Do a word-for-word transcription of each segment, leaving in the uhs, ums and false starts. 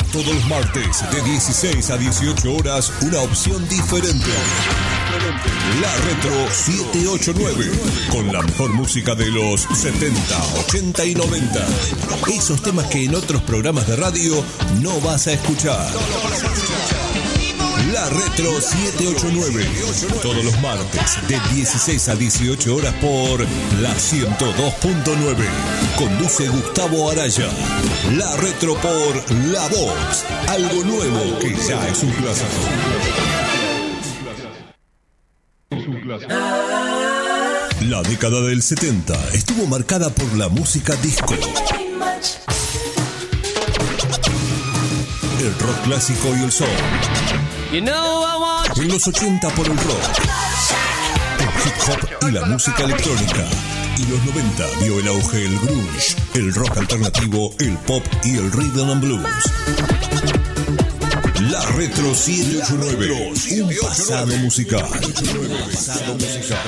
Todos los martes de dieciséis a dieciocho horas, una opción diferente. La Retro siete ocho nueve, con la mejor música de los setenta, ochenta y noventa. Esos temas que en otros programas de radio no vas a escuchar. La Retro siete ocho nueve, todos los martes de dieciséis a dieciocho horas por la ciento dos punto nueve. Conduce Gustavo Araya. La Retro por La Voz, algo nuevo que ya es un clásico. La década del setenta estuvo marcada por la música disco, el rock clásico y el soul. En los ochenta por el rock, el hip hop y la música electrónica. Y los noventa vio el auge del grunge, el rock alternativo, el pop y el rhythm and blues. La Retro siete ocho nueve, un pasado musical. Un pasado musical.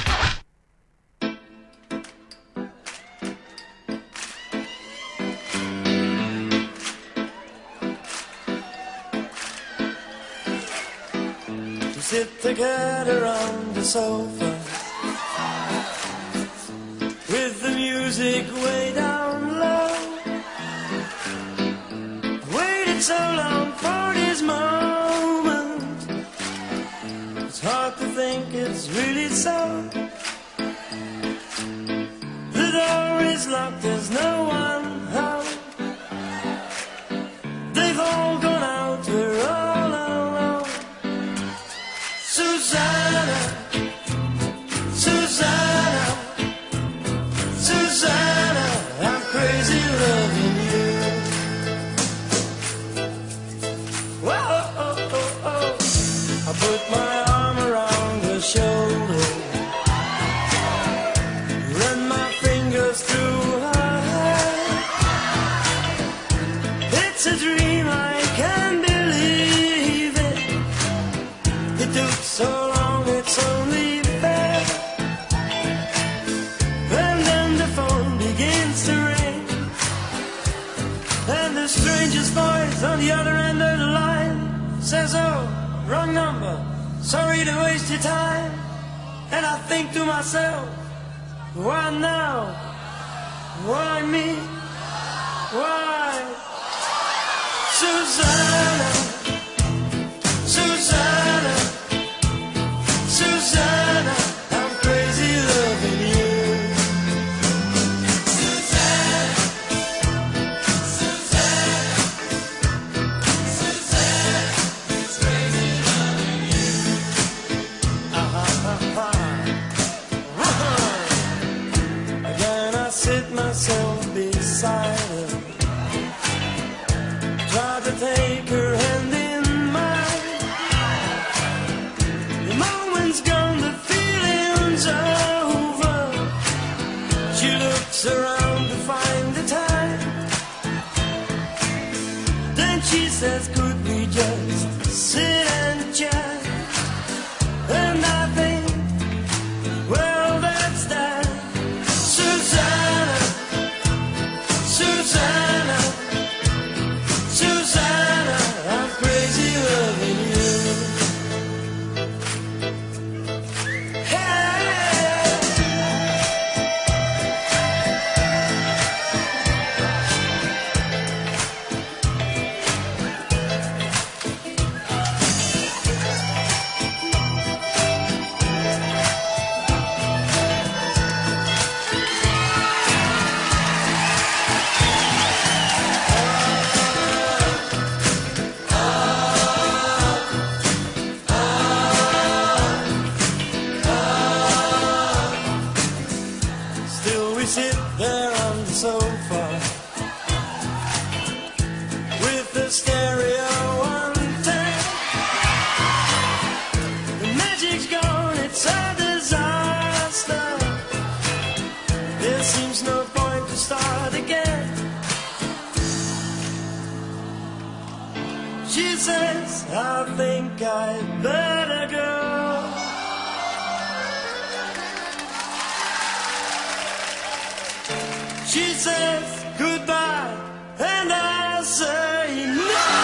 Sit together on the sofa with the music way down low. Waited so long for this moment. It's hard to think it's really so. The door is locked, there's no one home. They've all gone out, we're all alone. Susanna, Susanna, Susanna, I'm crazy loving you. Whoa, oh, oh, oh. I put my arm around her shoulder, run my fingers through her hair. It's a dream, I can't believe it. It took so long, it's only fair. And then the phone begins to ring, and the stranger's voice on the other end of the line says, oh, wrong number, sorry to waste your time. And I think to myself, why now? Why me? Why? Susanna, Susanna, Susanna, I'm crazy loving you. Susanna, Susanna, Susanna, it's crazy loving you. Uh-huh, uh-huh. Uh-huh. Again I sit myself beside her, try to take her hand in mine. The moment's gone, the feeling's over. She looks around to find the time. Then she says, could we just sit and chat? And I think, well, that's that. Susanna, Susanna, Susanna, I'm crazy loving you. Hey. Still we sit there on the sofa with the stereo on tape. The magic's gone, it's a disaster. There seems no point to start again. She says, I think I'd better go. She says goodbye, and I say no.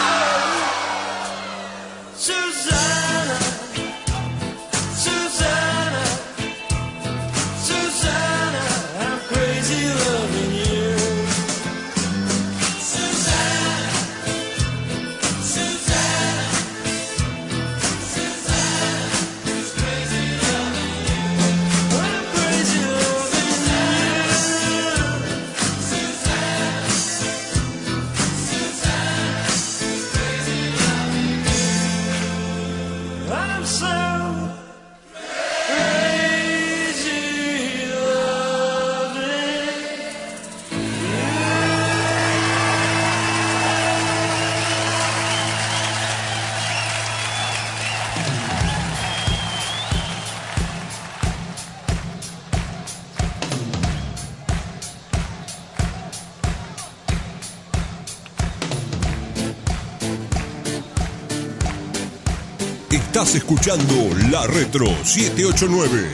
Estás escuchando La Retro siete ocho nueve.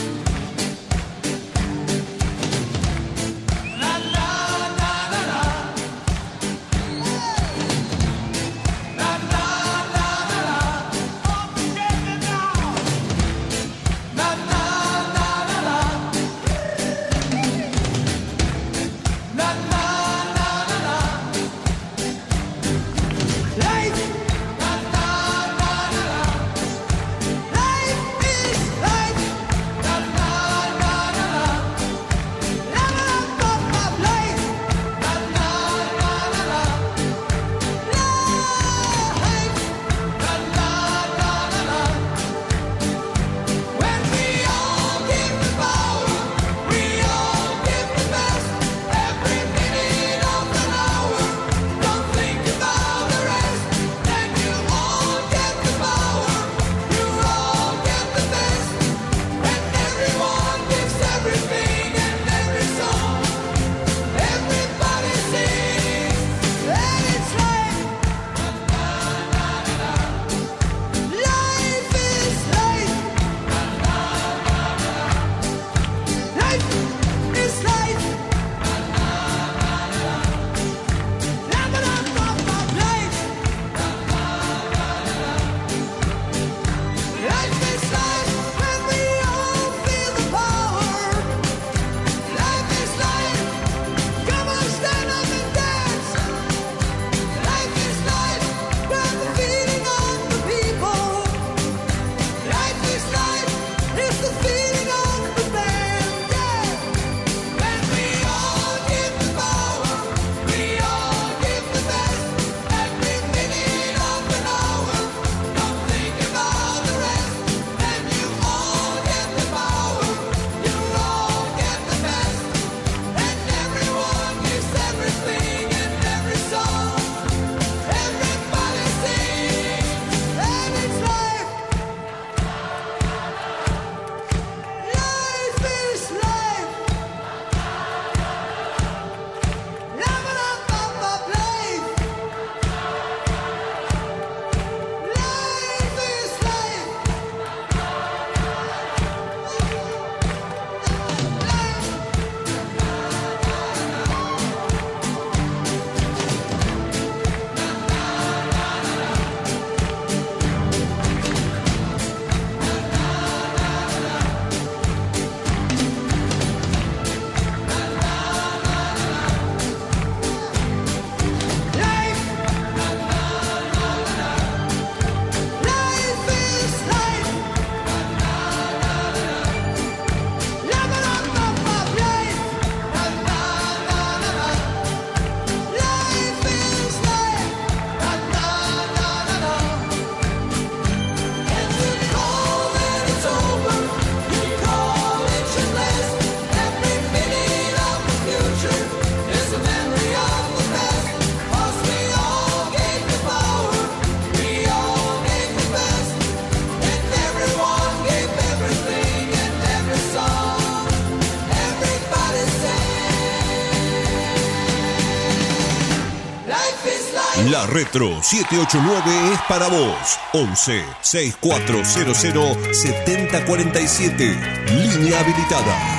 La Retro siete ocho nueve es para vos. once, sesenta y cuatro cero cero, setenta cuarenta y siete. Línea habilitada.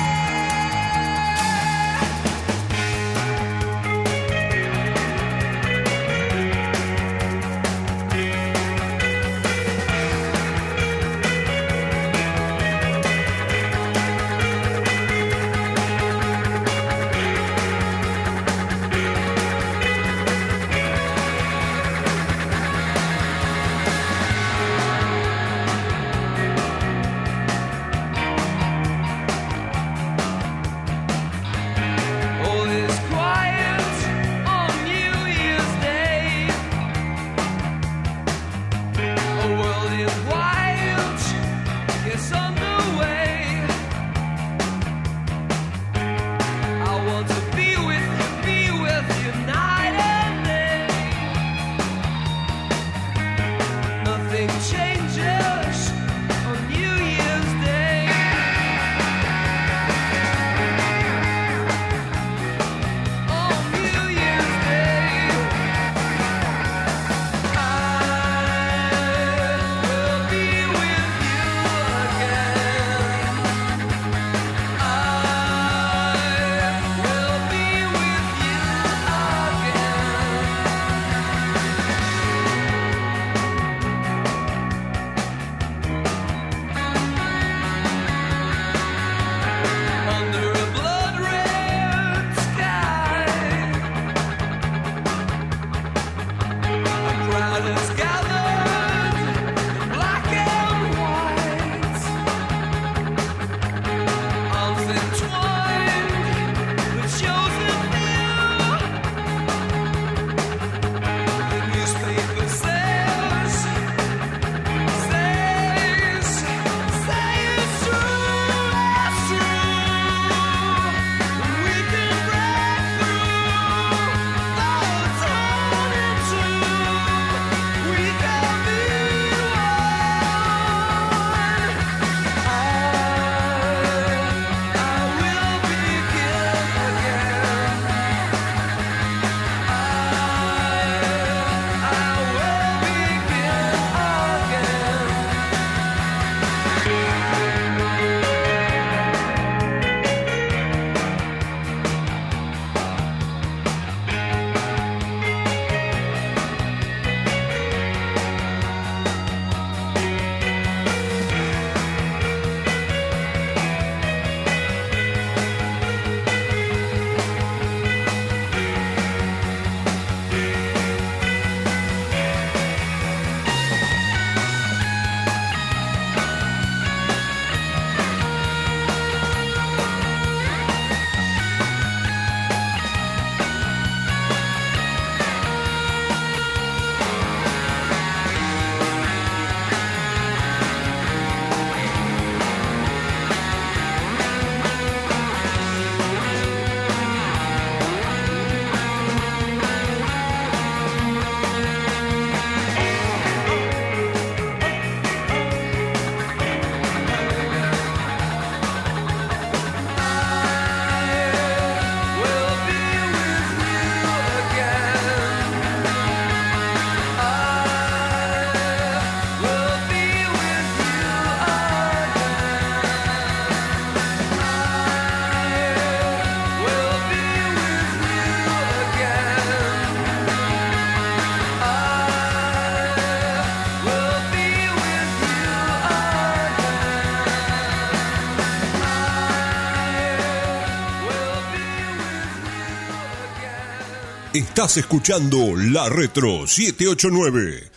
Estás escuchando La Retro siete ocho nueve.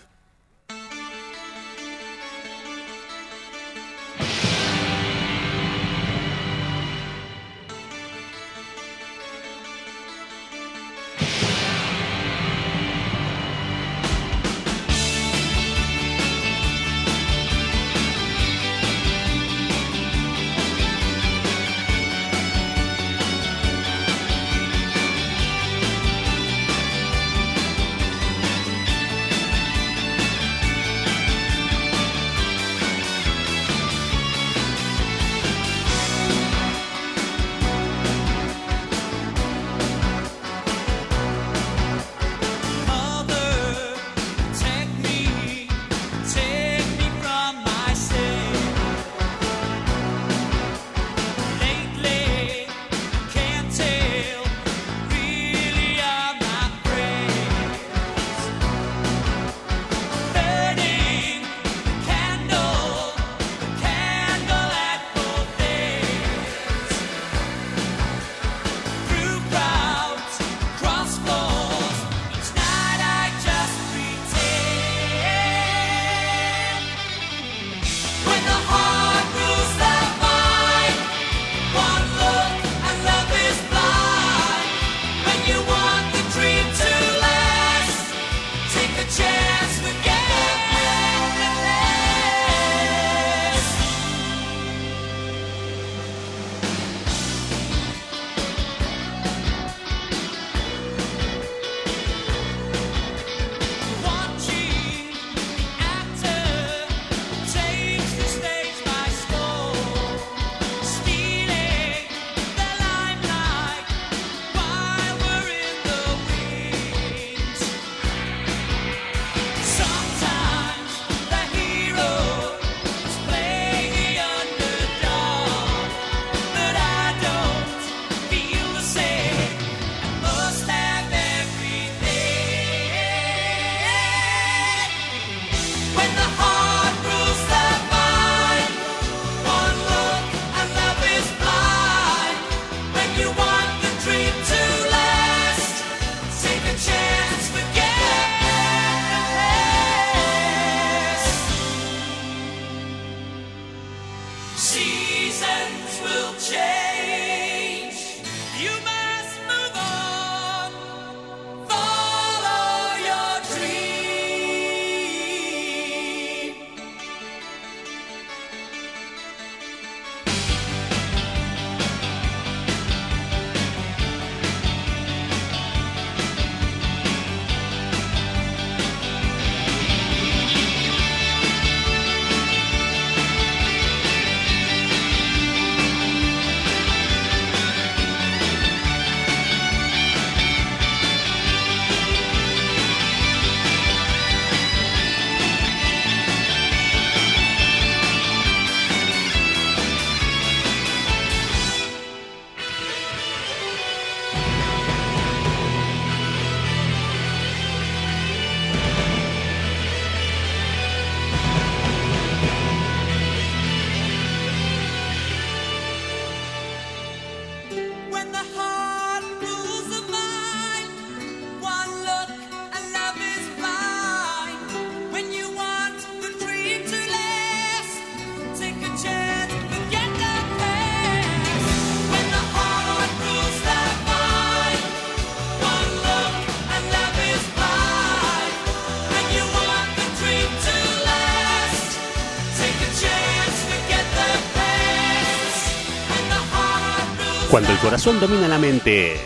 Cuando el corazón domina la mente.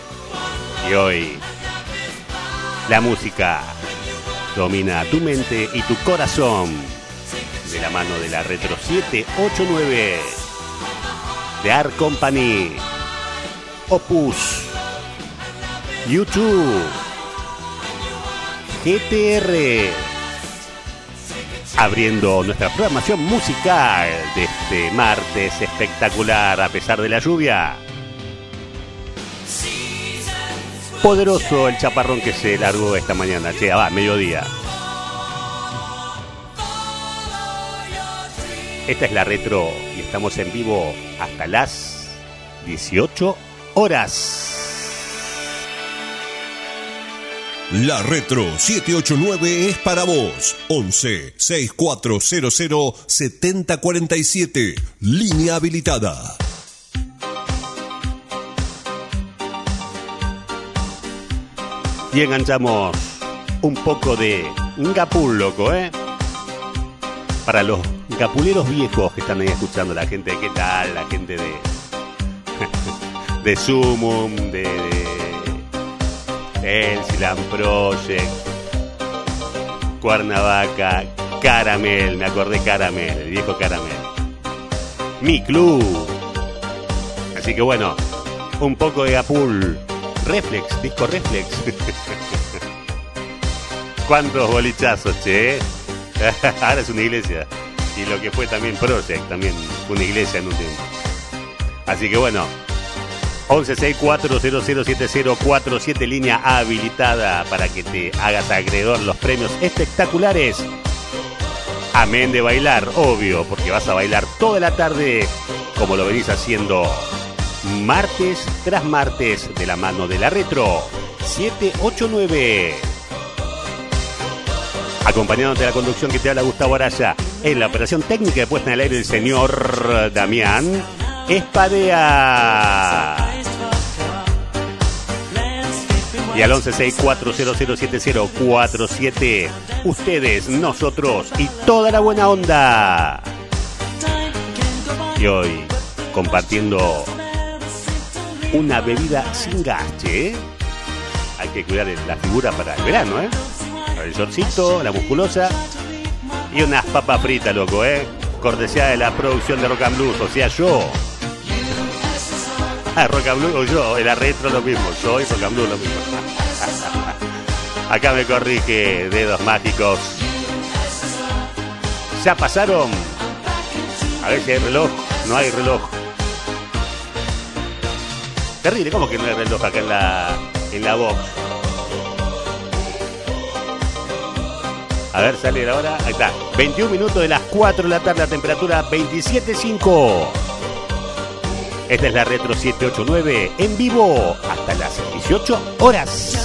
Y hoy, la música domina tu mente y tu corazón. De la mano de la Retro siete ocho nueve. The Art Company. Opus. YouTube. G T R. Abriendo nuestra programación musical de este martes espectacular a pesar de la lluvia. Poderoso el chaparrón que se largó esta mañana, che, va, mediodía. Esta es la Retro y estamos en vivo hasta las dieciocho horas. La Retro siete ocho nueve es para vos. once, sesenta y cuatro cero cero, setenta cuarenta y siete. Línea habilitada. Y enganchamos un poco de Gapul, loco, ¿eh? Para los gapuleros viejos que están ahí escuchando, la gente de ¿Qué tal? La gente de de Sumum, de, de Elsiland Project, Cuernavaca, Caramel, me acordé Caramel, el viejo Caramel, Mi Club. Así que bueno, un poco de Gapul. Reflex, disco Reflex. ¿Cuántos bolichazos, che? Ahora es una iglesia. Y lo que fue también Project, también fue una iglesia en un tiempo. Así que bueno, once sesenta y cuatro cero cero siete cero cuatro siete, línea habilitada para que te hagas acreedor los premios espectaculares. Amén de bailar, obvio, porque vas a bailar toda la tarde como lo venís haciendo martes tras martes de la mano de la Retro siete ocho nueve. Acompañándote de la conducción que te habla Gustavo Araya, en la operación técnica de puesta en el aire el señor Damián Espadea. Y al once sesenta y cuatro cero cero siete cero cuatro siete, ustedes, nosotros y toda la buena onda. Y hoy compartiendo una bebida sin gas, ¿eh? Hay que cuidar la figura para el verano, ¿eh? El shortcito, la musculosa y unas papas fritas, loco, ¿eh? Cortesía de la producción de Rock and Blues, o sea, yo. Ah, Rock and Blues o yo, en la Retro lo mismo, soy Rock and Blues lo mismo. Acá me corrige Dedos Mágicos. ¿Ya pasaron? A ver si hay reloj. No hay reloj. Terrible, ¿cómo que no hay reloj acá en la, en la box? A ver, sale la hora. Ahí está. veintiún minutos de las cuatro de la tarde, la temperatura veintisiete punto cinco. Esta es la Retro siete ocho nueve en vivo hasta las dieciocho horas.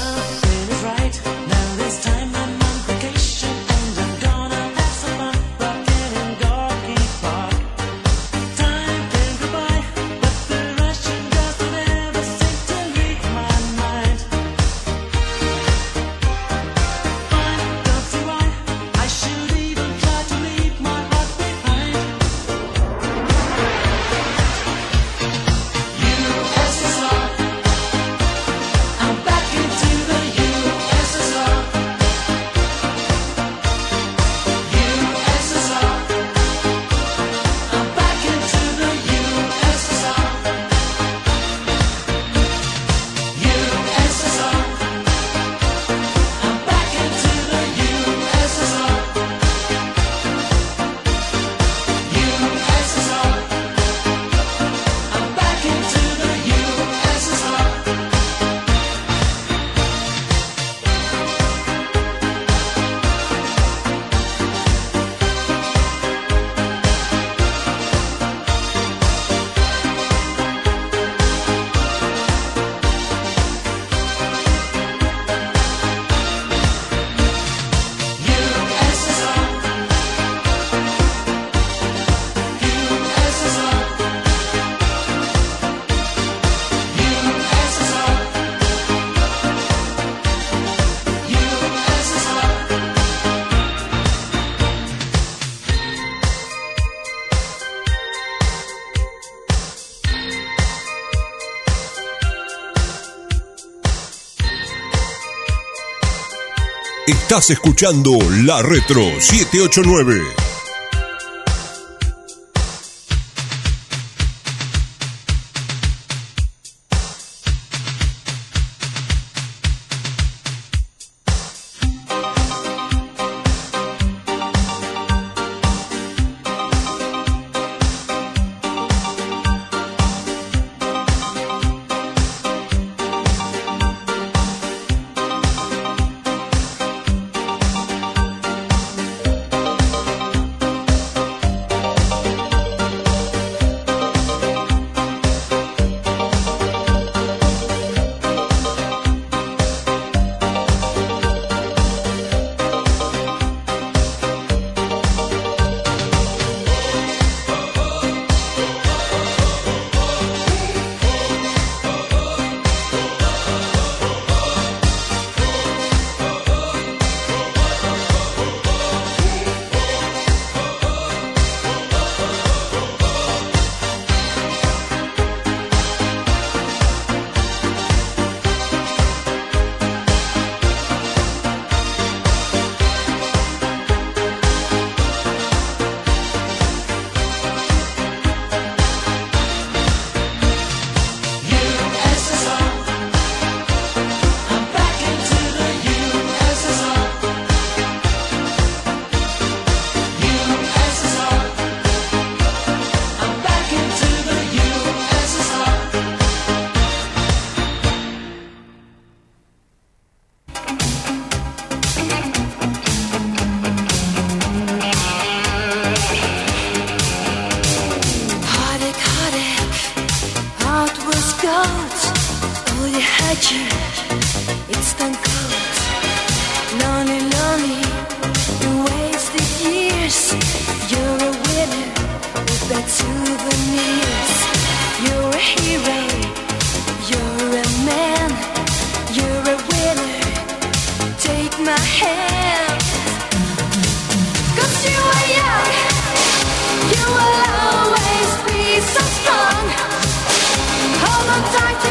Estás escuchando La Retro siete ocho nueve.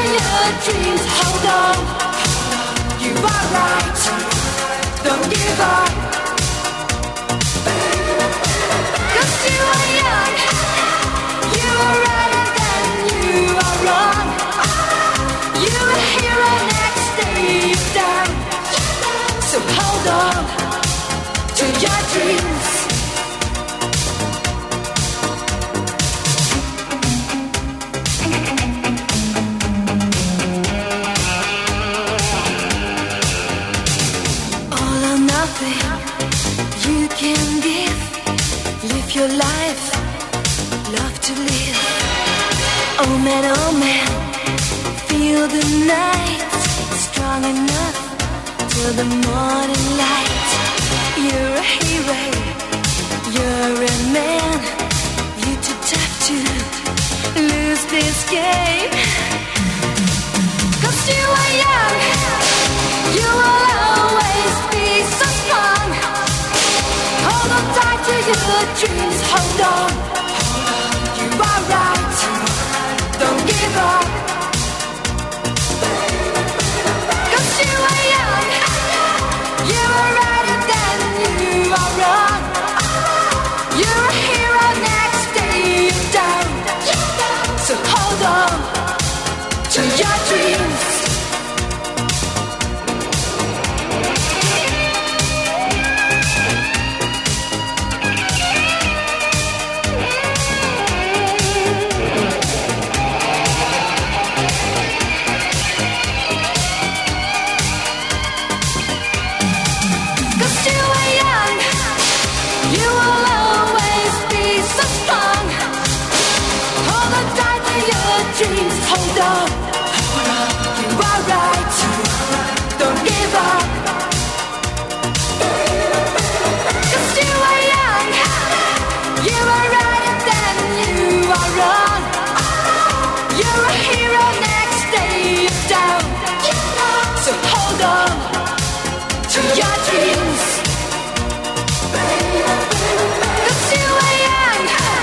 your dreams. Hold on, you are right. Don't give up. 'Cause you are young, you are right and then you are wrong. You are hero, next day you're down. So hold on to your dreams. All or nothing you can give. Live your life, love to live. Oh man, oh man, feel the night strong enough till the morning light. You're a hero, you're a man. You're too tough to lose this game. 'Cause you are young, you will always be so strong. Hold on tight to your dreams, hold on. You are right, don't give up. 'Cause you are young, you are right and then you are wrong. You're a hero, next day you're down. So hold on to your dreams. Dreams, hold on. You are right. Don't give up. 'Cause you are young. You are right and then you are wrong. You're a hero, next day you're down. So hold on to your dreams. 'Cause you are young.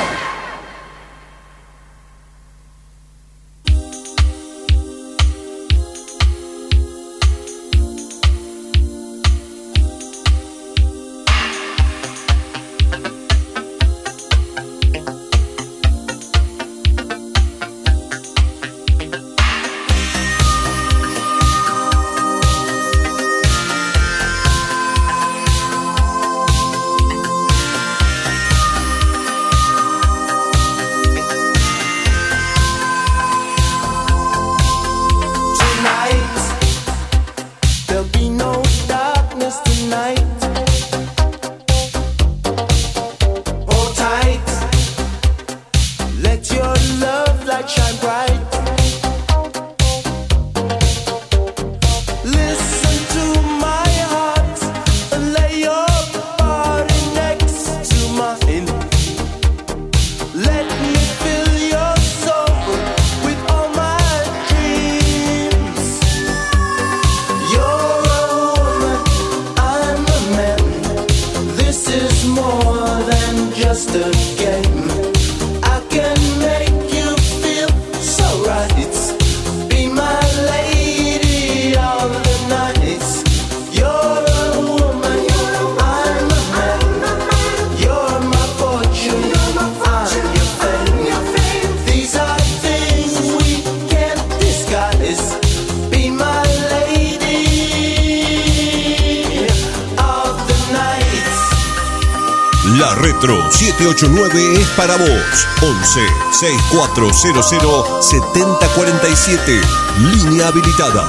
La Retro siete ocho nueve es para vos. once, sesenta y cuatro cero cero, setenta cuarenta y siete. Línea habilitada.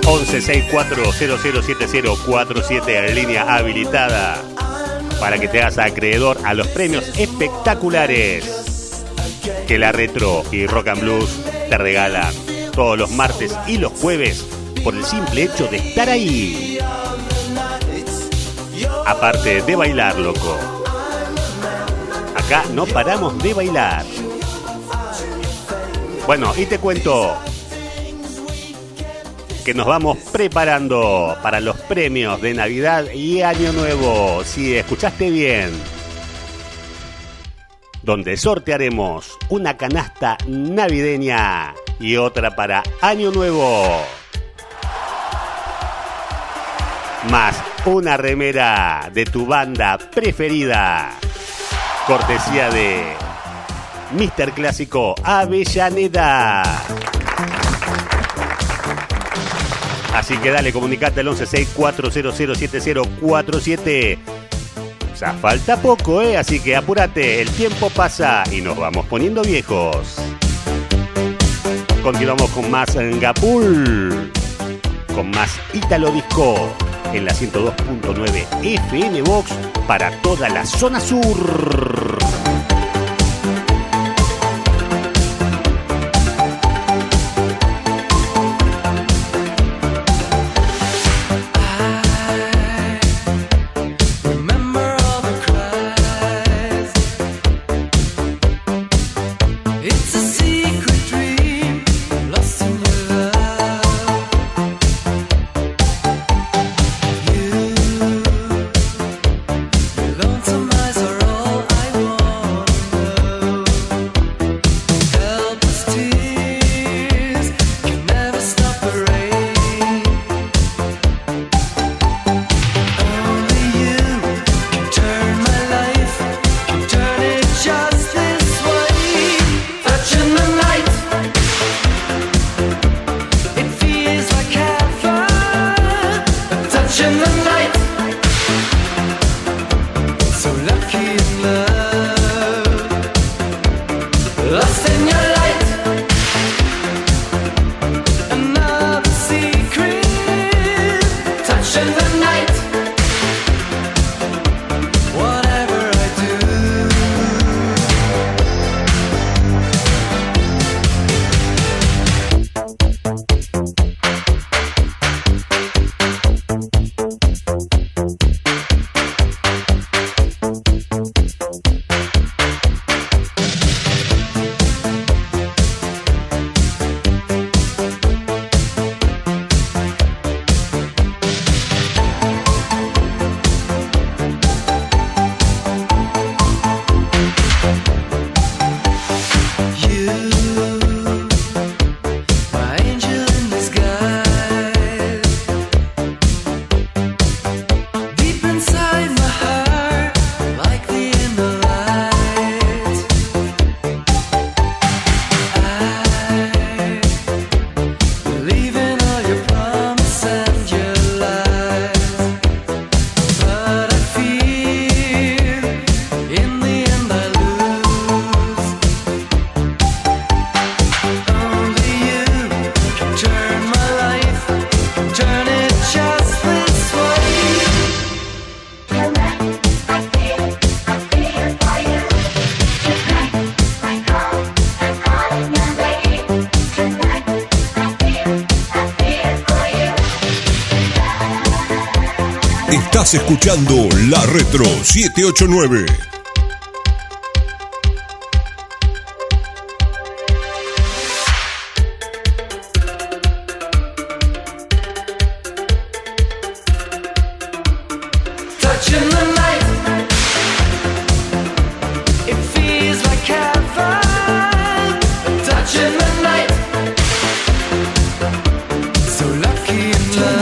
once sesenta y cuatro cero cero siete cero cuatro siete, en línea habilitada para que te hagas acreedor a los premios espectaculares que la Retro y Rock and Blues te regalan todos los martes y los jueves por el simple hecho de estar ahí. Aparte de bailar, loco. Acá no paramos de bailar. Bueno, y te cuento que nos vamos preparando para los premios de Navidad y Año Nuevo. Si escuchaste bien, donde sortearemos una canasta navideña y otra para Año Nuevo, más una remera de tu banda preferida, cortesía de míster Clásico Avellaneda. Así que dale, comunicate al once sesenta y cuatro cero cero siete cero cuatro siete. O sea, falta poco, ¿eh? Así que apúrate, el tiempo pasa y nos vamos poniendo viejos. Continuamos con más Gapul, con más Ítalo Disco en la ciento dos punto nueve F M Box para toda la zona sur. Estás escuchando La Retro siete ocho nueve.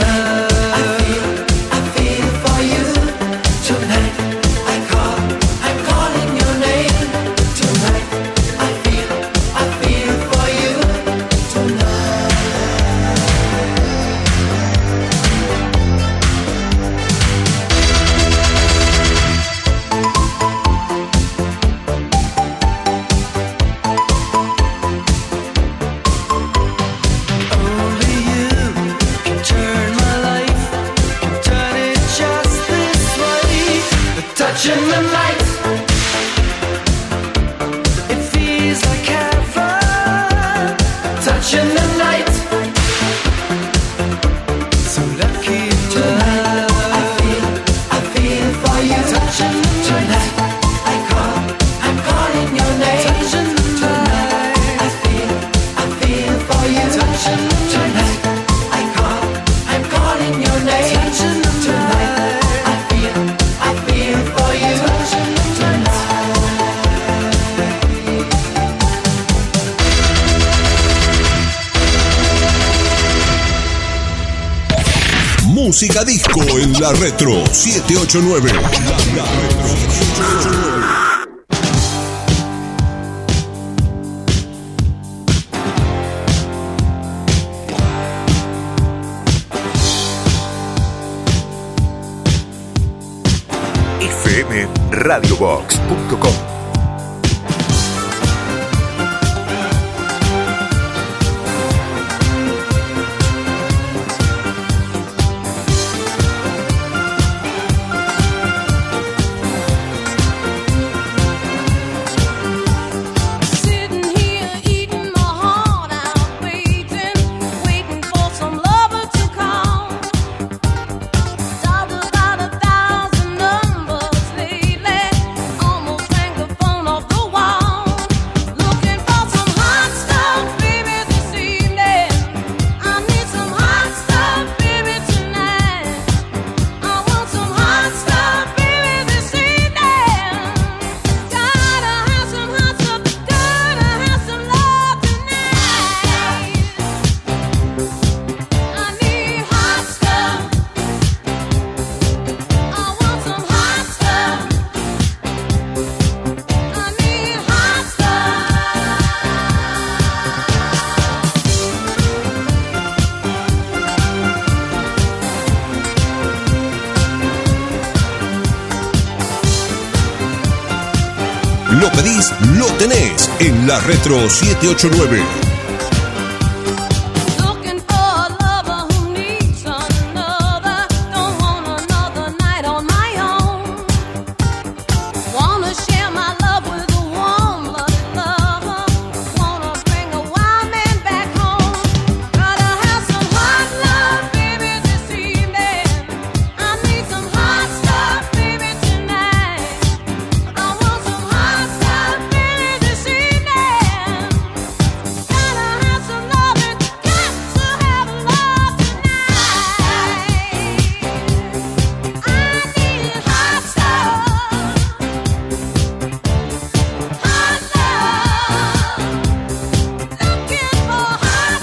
I touching the light. It feels like heaven, touching the night. So lucky tonight. I feel, I feel for you. Touching tonight. I call, I'm calling your name. Touching tonight. I feel, I feel for you. Touching tonight. I call, I'm calling your name. Touching tonight. I feel, I feel for you. Touching tonight. Música disco en la Retro siete ocho nueve. La, la Retro siete ocho nueve. F M radio box punto com. Sitting here eating my heart out, waiting, waiting for some lover to call. Dialed about a thousand numbers lately, almost rang the phone off the wall. Looking for some hot stuff, baby, this evening. I need some hot stuff, baby, tonight. I want some hot stuff, baby, this evening. Gotta have some hot stuff, gotta have some love tonight. I need hot stuff. I want some hot stuff. I need hot Lo pedís, lo tenés en la Retro siete ocho nueve. Looking for a lover who needs another. Don't want another night on my own. Wanna share my love with a warm-blooded lover. Wanna bring a wild man back home. Gotta have some hot love, baby, this evening. I need some hot stuff, baby, tonight. I want some hot stuff, baby, this evening. Gotta have some loving, got to have love tonight. I need hot stuff, hot love, looking for hot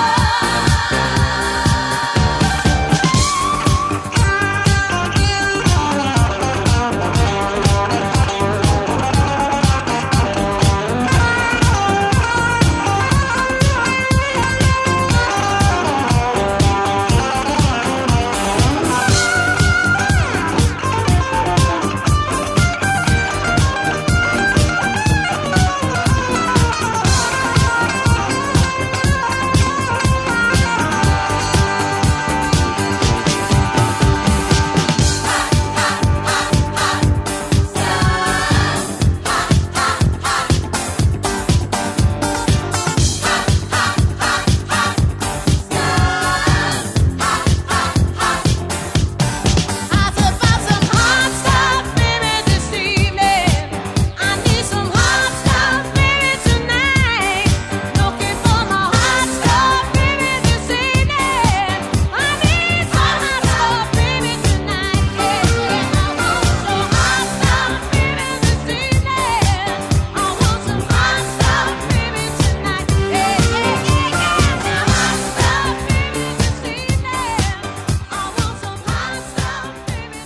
I said, buy some hot stuff, baby, this evening. I need some hot stuff, baby, tonight. Looking for my hot stuff, baby, this evening. I need some hot stuff, baby, tonight. Yeah, yeah, I want some hot stuff, baby, this evening. I want some hot stuff, baby, tonight. Yeah, yeah, yeah, yeah, some hot stuff, baby, this evening. I want some hot stuff, baby,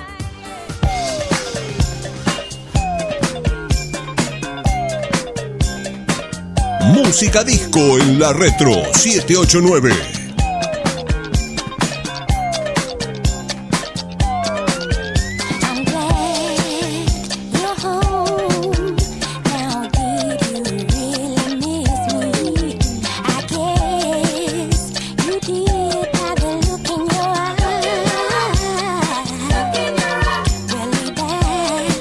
tonight. Música disco en la Retro siete ocho nueve. I'm glad you're home. Now, did you really miss me? I guess you did by the look in your eyes. Really bad.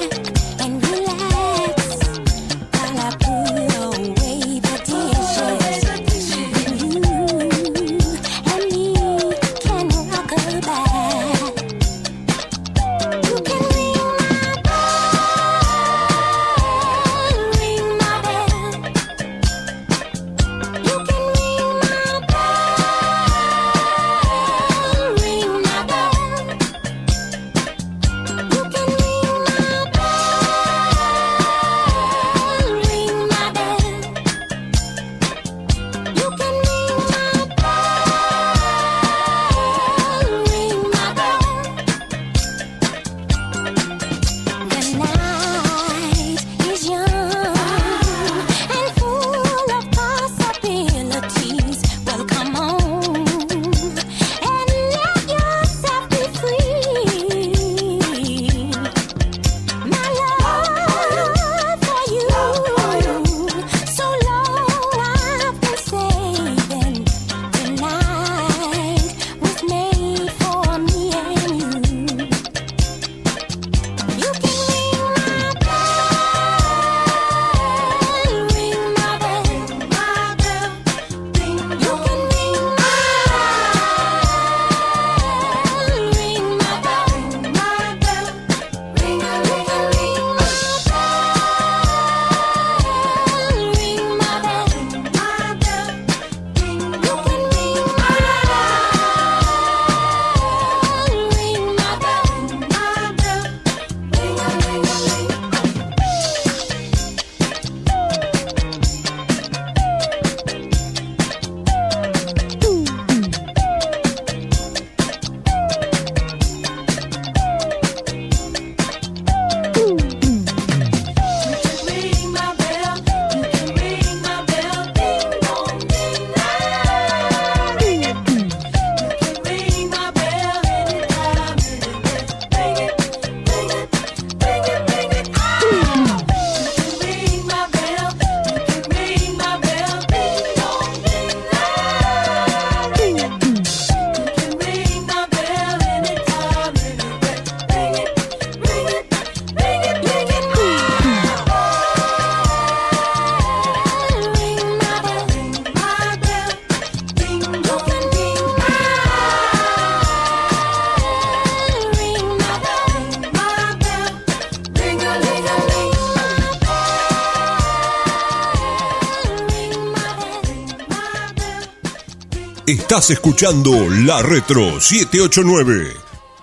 Estás escuchando La Retro siete ocho nueve.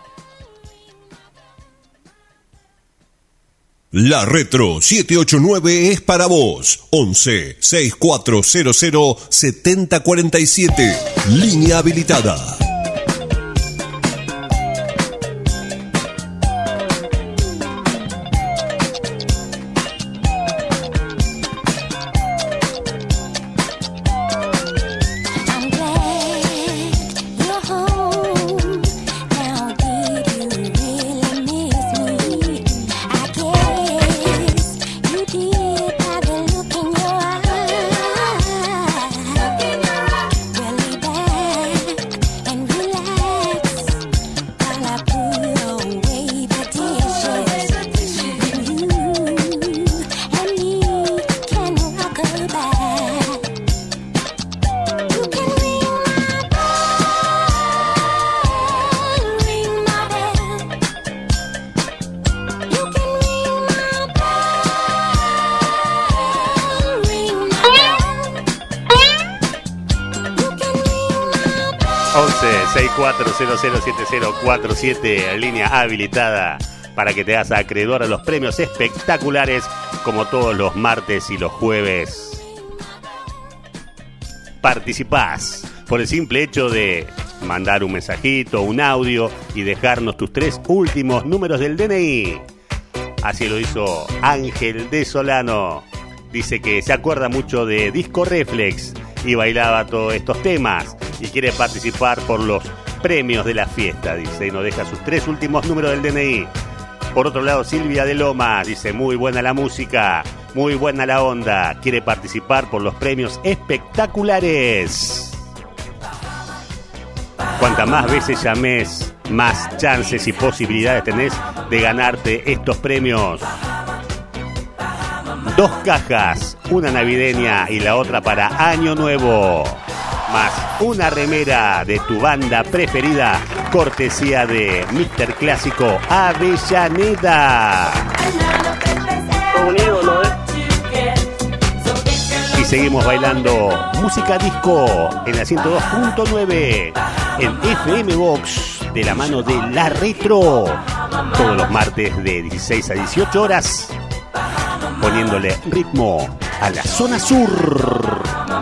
La Retro siete ocho nueve es para vos. once sesenta y cuatro cero cero setenta cuarenta y siete. Línea habilitada. seis cuatro cero cero siete cero cuatro siete, línea habilitada para que te hagas acreedor a los premios espectaculares como todos los martes y los jueves. Participás por el simple hecho de mandar un mensajito, un audio y dejarnos tus tres últimos números del D N I. Así lo hizo Ángel de Solano. Dice que se acuerda mucho de Disco Reflex y bailaba todos estos temas y quiere participar por los premios de la fiesta, dice, y nos deja sus tres últimos números del D N I. Por otro lado, Silvia de Loma dice, muy buena la música, muy buena la onda, quiere participar por los premios espectaculares. Cuantas más veces llames, más chances y posibilidades tenés de ganarte estos premios. Dos cajas, una navideña y la otra para Año Nuevo, más una remera de tu banda preferida, cortesía de míster Clásico Avellaneda. Y seguimos bailando música disco en la ciento dos punto nueve en F M Box de la mano de La Retro, todos los martes de dieciséis a dieciocho horas, poniéndole ritmo a la zona sur.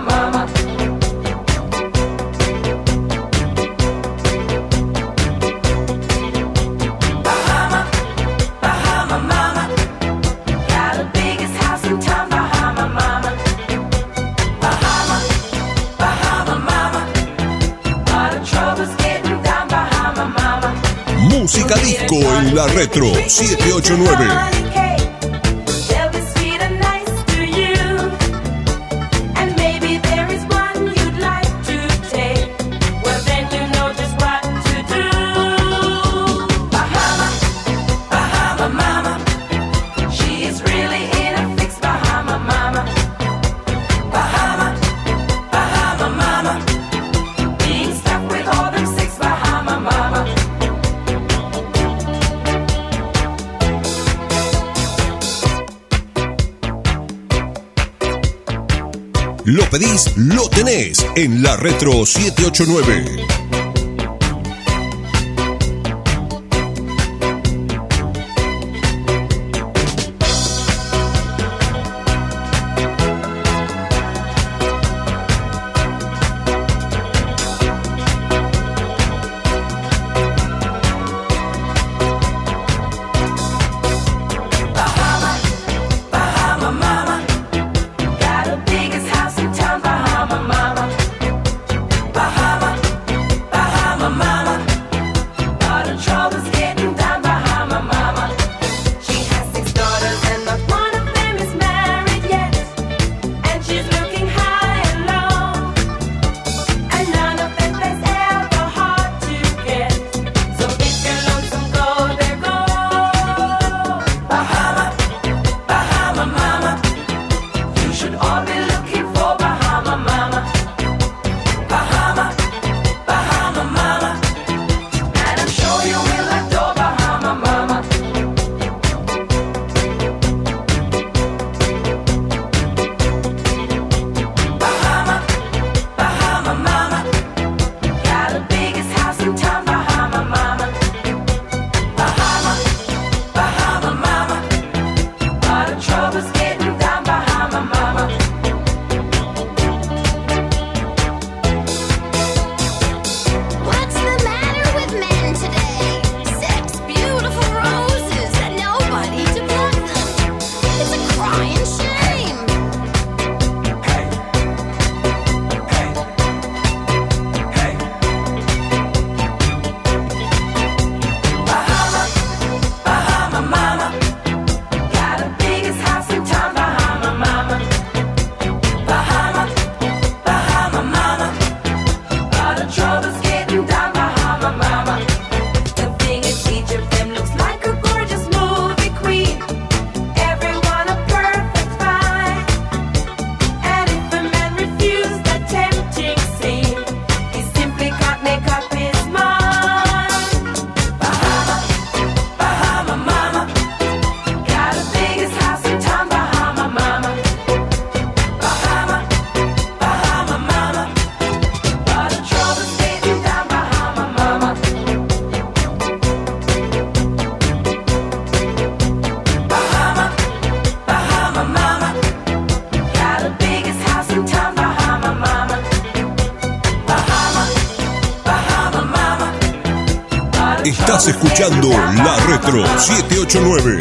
Música disco en La Retro siete ocho nueve. Lo pedís, lo tenés en La Retro siete ocho nueve. Estás escuchando La Retro siete ocho nueve.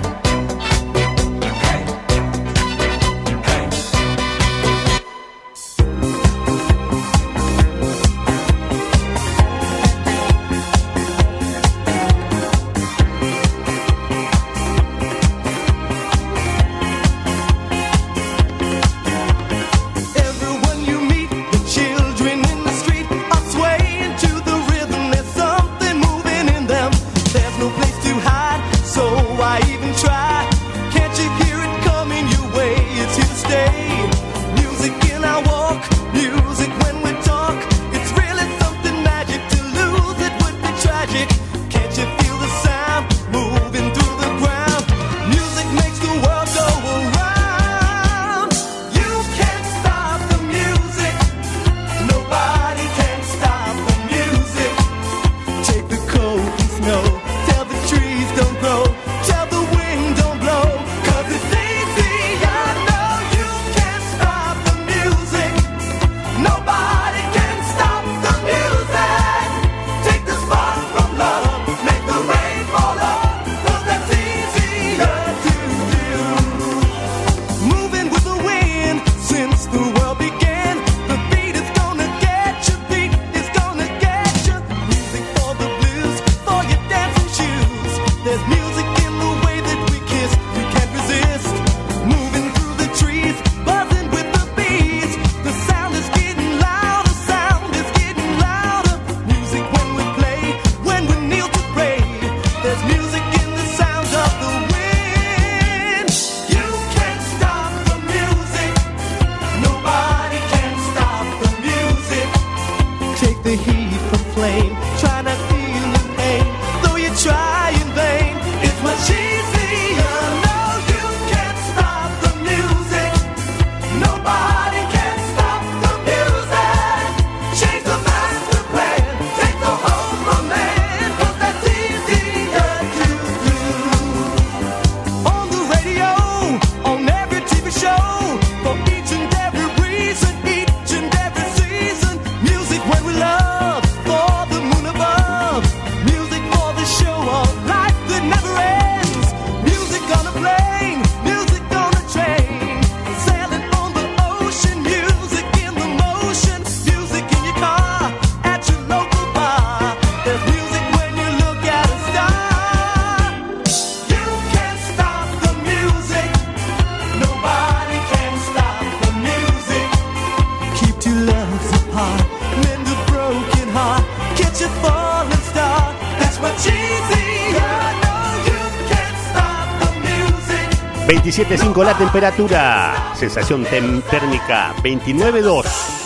veintisiete punto cinco la temperatura, sensación tem- térmica veintinueve punto dos.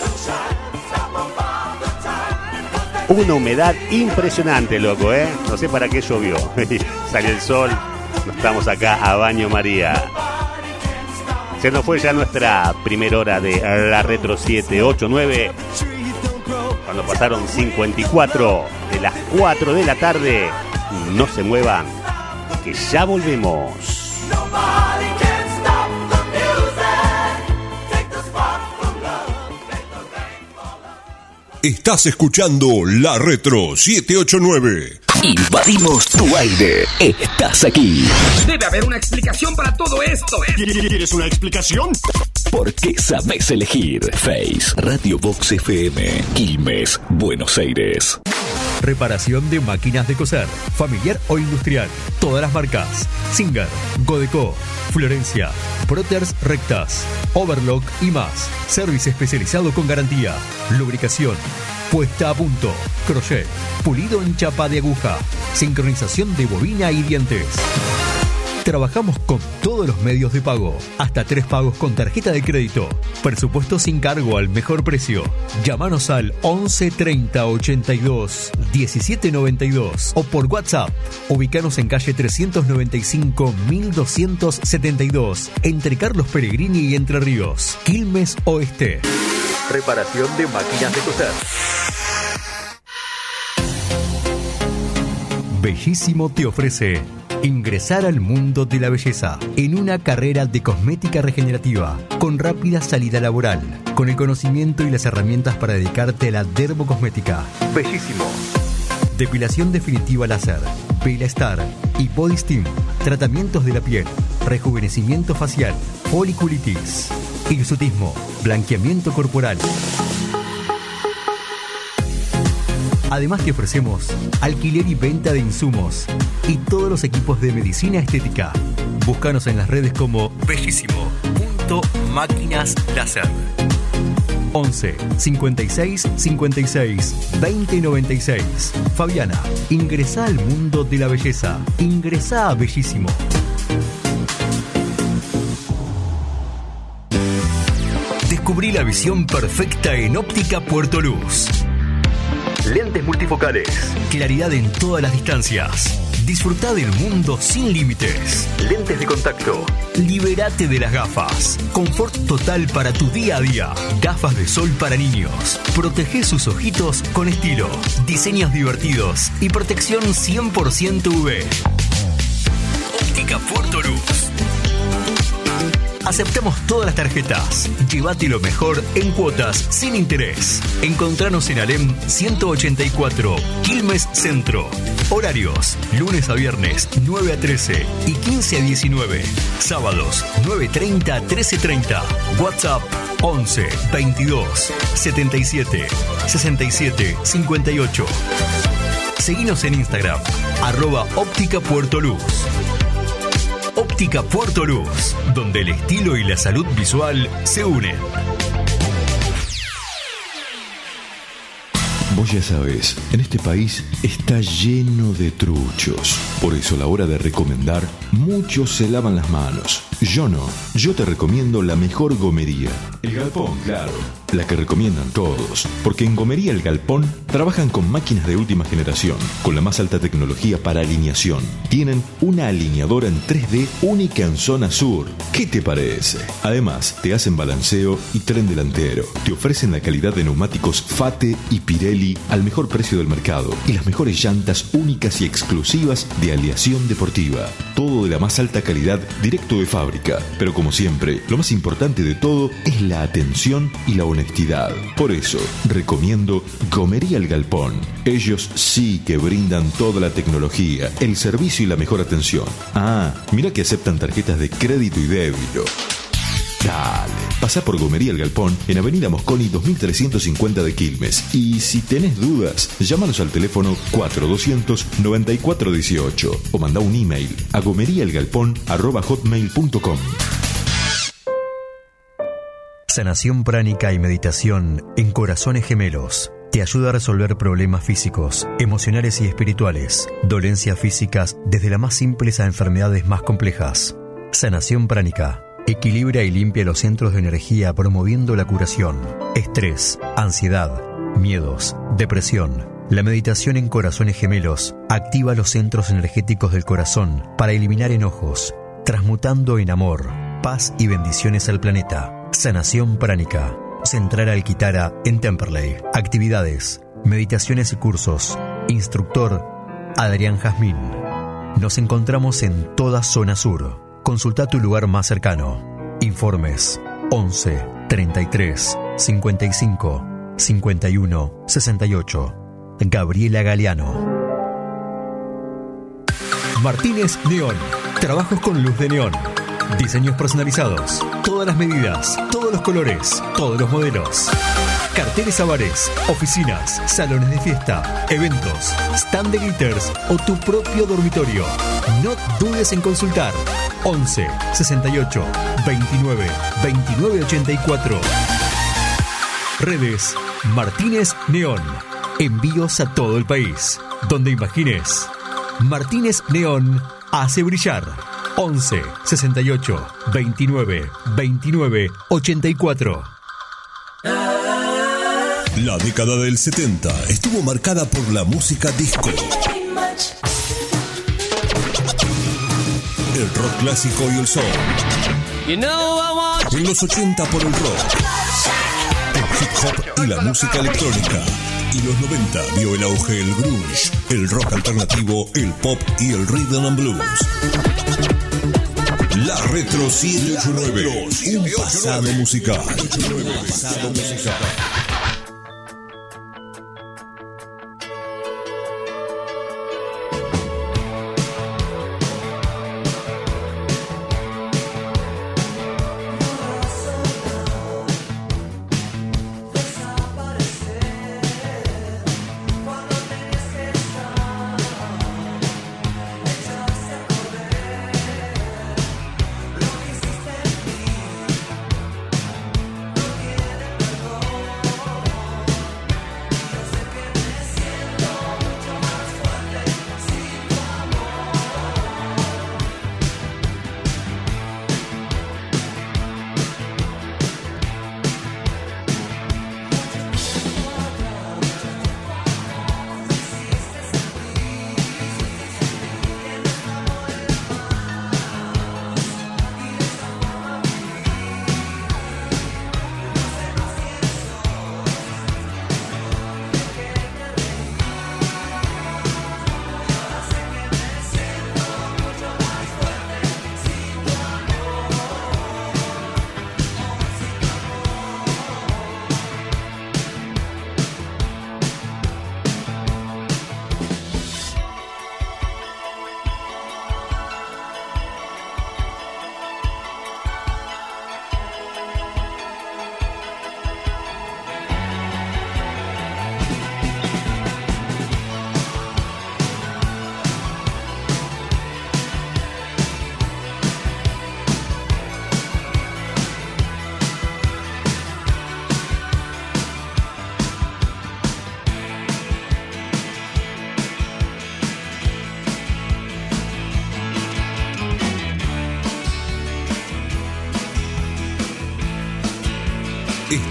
Una humedad impresionante, loco, ¿eh? No sé para qué llovió. Salió el sol, no estamos acá a baño María. Se nos fue ya nuestra primera hora de La Retro siete ocho nueve. Cuando pasaron cincuenta y cuatro de las cuatro de la tarde. No se muevan, que ya volvemos. Estás escuchando La Retro siete ocho nueve. Invadimos tu aire. Estás aquí. Debe haber una explicación para todo esto. ¿Quieres una explicación? Porque sabes elegir. Face, Radio Box F M, Quilmes, Buenos Aires. Reparación de máquinas de coser, familiar o industrial. Todas las marcas. Singer, Godeco, Florencia, Broters Rectas, Overlock y más. Servicio especializado con garantía. Lubricación, puesta a punto, crochet, pulido en chapa de aguja, sincronización de bobina y dientes. Trabajamos con todos los medios de pago, hasta tres pagos con tarjeta de crédito. Presupuesto sin cargo al mejor precio. Llámanos al once treinta ochenta y dos diecisiete noventa y dos o por WhatsApp. Ubícanos en calle trescientos noventa y cinco mil doscientos setenta y dos, entre Carlos Pellegrini y Entre Ríos, Quilmes Oeste. Reparación de máquinas de coser. Bellísimo te ofrece ingresar al mundo de la belleza en una carrera de cosmética regenerativa con rápida salida laboral, con el conocimiento y las herramientas para dedicarte a la dermocosmética. Bellísimo. depilación definitiva láser, Pelastar y Body Steam, tratamientos de la piel, rejuvenecimiento facial, foliculitis, hirsutismo, blanqueamiento corporal. Además te ofrecemos alquiler y venta de insumos y todos los equipos de medicina estética. Búscanos en las redes como bellísimo punto máquinas láser. once cincuenta y seis cincuenta y seis veinte noventa y seis. Fabiana, ingresá al mundo de la belleza. Ingresá a Bellísimo. Descubrí la visión perfecta en Óptica Puerto Luz. Lentes multifocales, claridad en todas las distancias. Disfrutá del mundo sin límites. Lentes de contacto. Libérate de las gafas. Confort total para tu día a día. Gafas de sol para niños. Protege sus ojitos con estilo. Diseños divertidos y protección cien por ciento U V. Óptica Puerto Luz. Aceptamos todas las tarjetas. Llévate lo mejor en cuotas sin interés. Encontranos en Alem ciento ochenta y cuatro, Quilmes Centro. Horarios: lunes a viernes nueve a trece y quince a diecinueve. Sábados nueve treinta a trece treinta. WhatsApp once veintidós setenta y siete sesenta y siete cincuenta y ocho. Seguinos en Instagram, arroba Óptica Puerto Luz. Óptica Puerto Luz, donde el estilo y la salud visual se unen. Vos ya sabés, en este país está lleno de truchos. Por eso a la hora de recomendar, muchos se lavan las manos. Yo no. Yo te recomiendo la mejor gomería. El Galpón, claro. La que recomiendan todos. Porque en Gomería El Galpón trabajan con máquinas de última generación, con la más alta tecnología para alineación. Tienen una alineadora en tres D única en zona sur. ¿Qué te parece? Además, te hacen balanceo y tren delantero. Te ofrecen la calidad de neumáticos Fate y Pirelli al mejor precio del mercado y las mejores llantas únicas y exclusivas de aleación deportiva. Todo de la más alta calidad directo de fábrica. Pero como siempre, lo más importante de todo es la atención y la honestidad. Por eso, recomiendo Gomería El Galpón. Ellos sí que brindan toda la tecnología, el servicio y la mejor atención. Ah, mira que aceptan tarjetas de crédito y débito. Dale, pasá por Gomería El Galpón en Avenida Mosconi dos mil trescientos cincuenta de Quilmes. Y si tenés dudas, llámanos al teléfono cuatro doscientos noventa y cuatro dieciocho o mandá un email a gomeriaelgalpón arroba hotmail punto com. Sanación pránica y meditación en Corazones Gemelos. Te ayuda a resolver problemas físicos, emocionales y espirituales, dolencias físicas desde las más simples a enfermedades más complejas. Sanación pránica equilibra y limpia los centros de energía promoviendo la curación, estrés, ansiedad, miedos, depresión. La meditación en Corazones Gemelos activa los centros energéticos del corazón para eliminar enojos, transmutando en amor, paz y bendiciones al planeta. Sanación pránica. Central Alquitara en Temperley. Actividades, meditaciones y cursos. Instructor Adrián Jazmín. Nos encontramos en toda zona sur. Consulta tu lugar más cercano. Informes once treinta y tres cincuenta y cinco cincuenta y uno sesenta y ocho. Gabriela Galeano. Martínez Neón. Trabajos con luz de neón. Diseños personalizados, todas las medidas, todos los colores, todos los modelos. Carteles a bares, oficinas, salones de fiesta, eventos, stand de glitters o tu propio dormitorio. No dudes en consultar. once sesenta y ocho veintinueve veintinueve ochenta y cuatro. Redes Martínez Neón. Envíos a todo el país. Donde imagines. Martínez Neón hace brillar. once sesenta y ocho veintinueve veintinueve ochenta y cuatro. La década del setenta estuvo marcada por la música disco. El rock clásico y el soul. En los ochenta por el rock, el hip hop y la música electrónica. Y los noventa vio el auge del grunge, el rock alternativo, el pop y el rhythm and blues. La Retro siete ocho nueve, un pasado musical. Un pasado musical.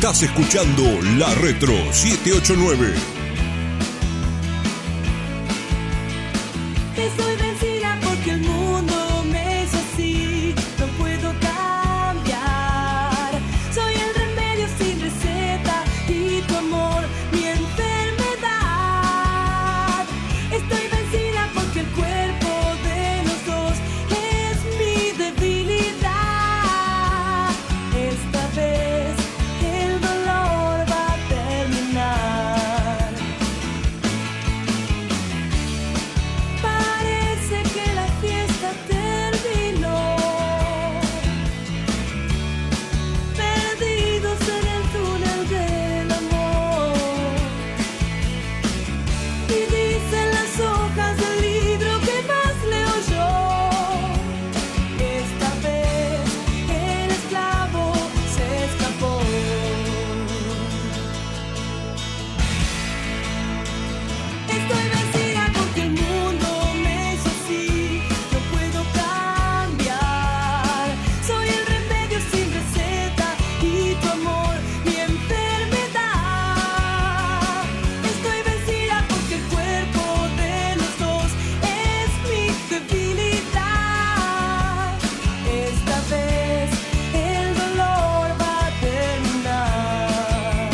Estás escuchando La Retro siete ocho nueve. Estoy vencida porque el mundo me hizo así. No puedo cambiar. Soy el remedio sin receta y tu amor mi enfermedad. Estoy vencida porque el cuerpo de los dos es mi debilidad. Esta vez el dolor va a terminar. Parece que la fiesta terminó. Perdidos en el túnel del amor. Y dicen las hojas del libro que más leo yo. Esta vez el esclavo se escapó. Estoy vencida porque el mundo me hizo así. No puedo cambiar. Soy el remedio sin receta y tu amor mi enfermedad. Estoy vencida porque el cuerpo de los dos es mi debilidad. Esta vez el dolor va a terminar.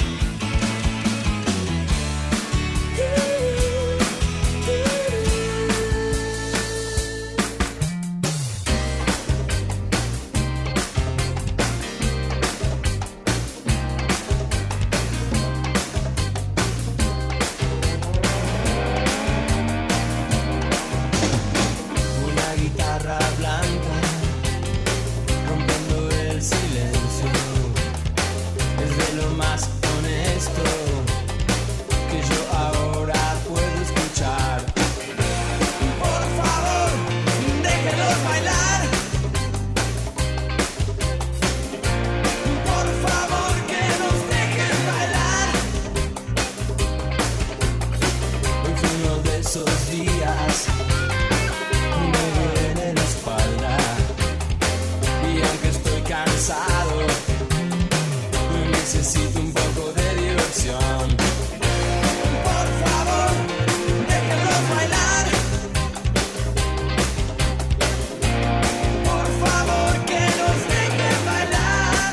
Una guitarra blanca rompiendo el silencio es de lo más honesto que yo ahora puedo escuchar. Por favor, déjenlos bailar. Por favor, que nos dejen bailar. Hoy fue uno de esos días. Me duele la espalda y aunque estoy cansado, necesito un poco de diversión. Por favor, déjenlos bailar. Por favor, que nos dejen bailar.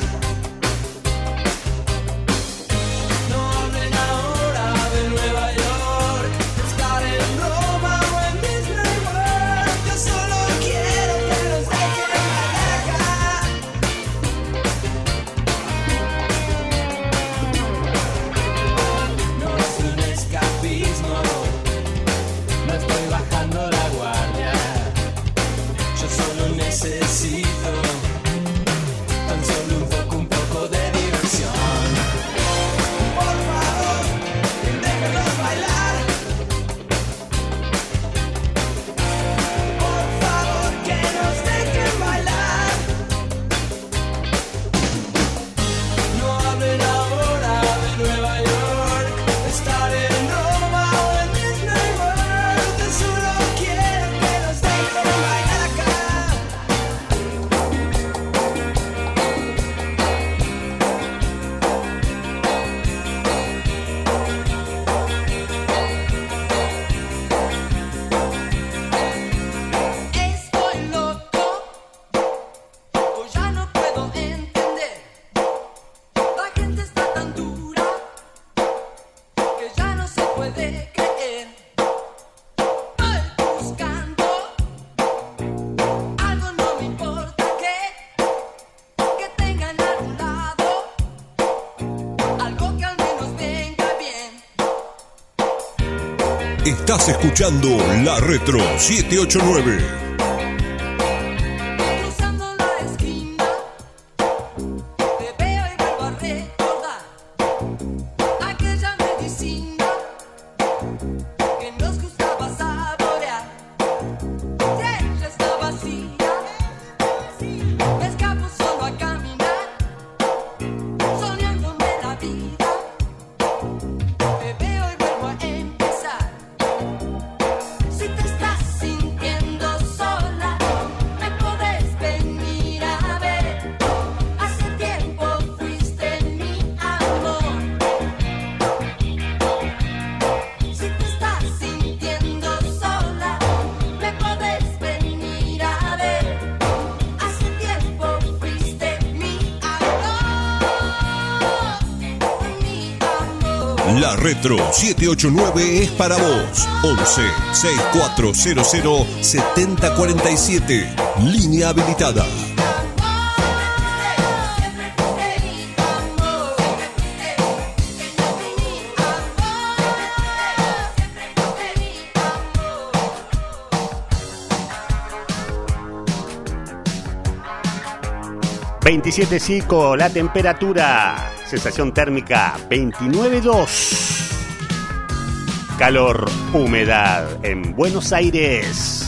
No hablen ahora de Nueva York, estar en Roma o en Disney World. Yo solo quiero que nos dejen bailar acá. No es un escapismo, no estoy bajando la guardia. Yo solo necesito tan solo un poco, un poco de diversión. Por favor, déjenlos bailar. Por favor, que nos dejen bailar. No hablen ahora de Nueva York, estar en Roma o en Disney World. Yo solo quiero que nos dejen bailar acá. Estoy loco, o ya no puedo entender. La gente está tan dura que ya no se puede creer. Estoy buscando algo, no me importa qué, que tengan a un lado algo que al menos venga bien. Estás escuchando La Retro siete ocho nueve. Cruzando la esquina, te veo y vuelvo a recordar aquella medicina que nos gustaba saborear. Ella está vacía, me escapo solo a caminar, soñándome la vida. Te veo y vuelvo a empezar. Si te estás sintiendo sola, me podés venir a ver. Hace tiempo fuiste mi La Retro siete ocho nueve es para vos. once sesenta y cuatro cero cero setenta cuarenta y siete. Línea habilitada. veintisiete cinco la temperatura, sensación térmica veintinueve dos. Calor, humedad en Buenos Aires.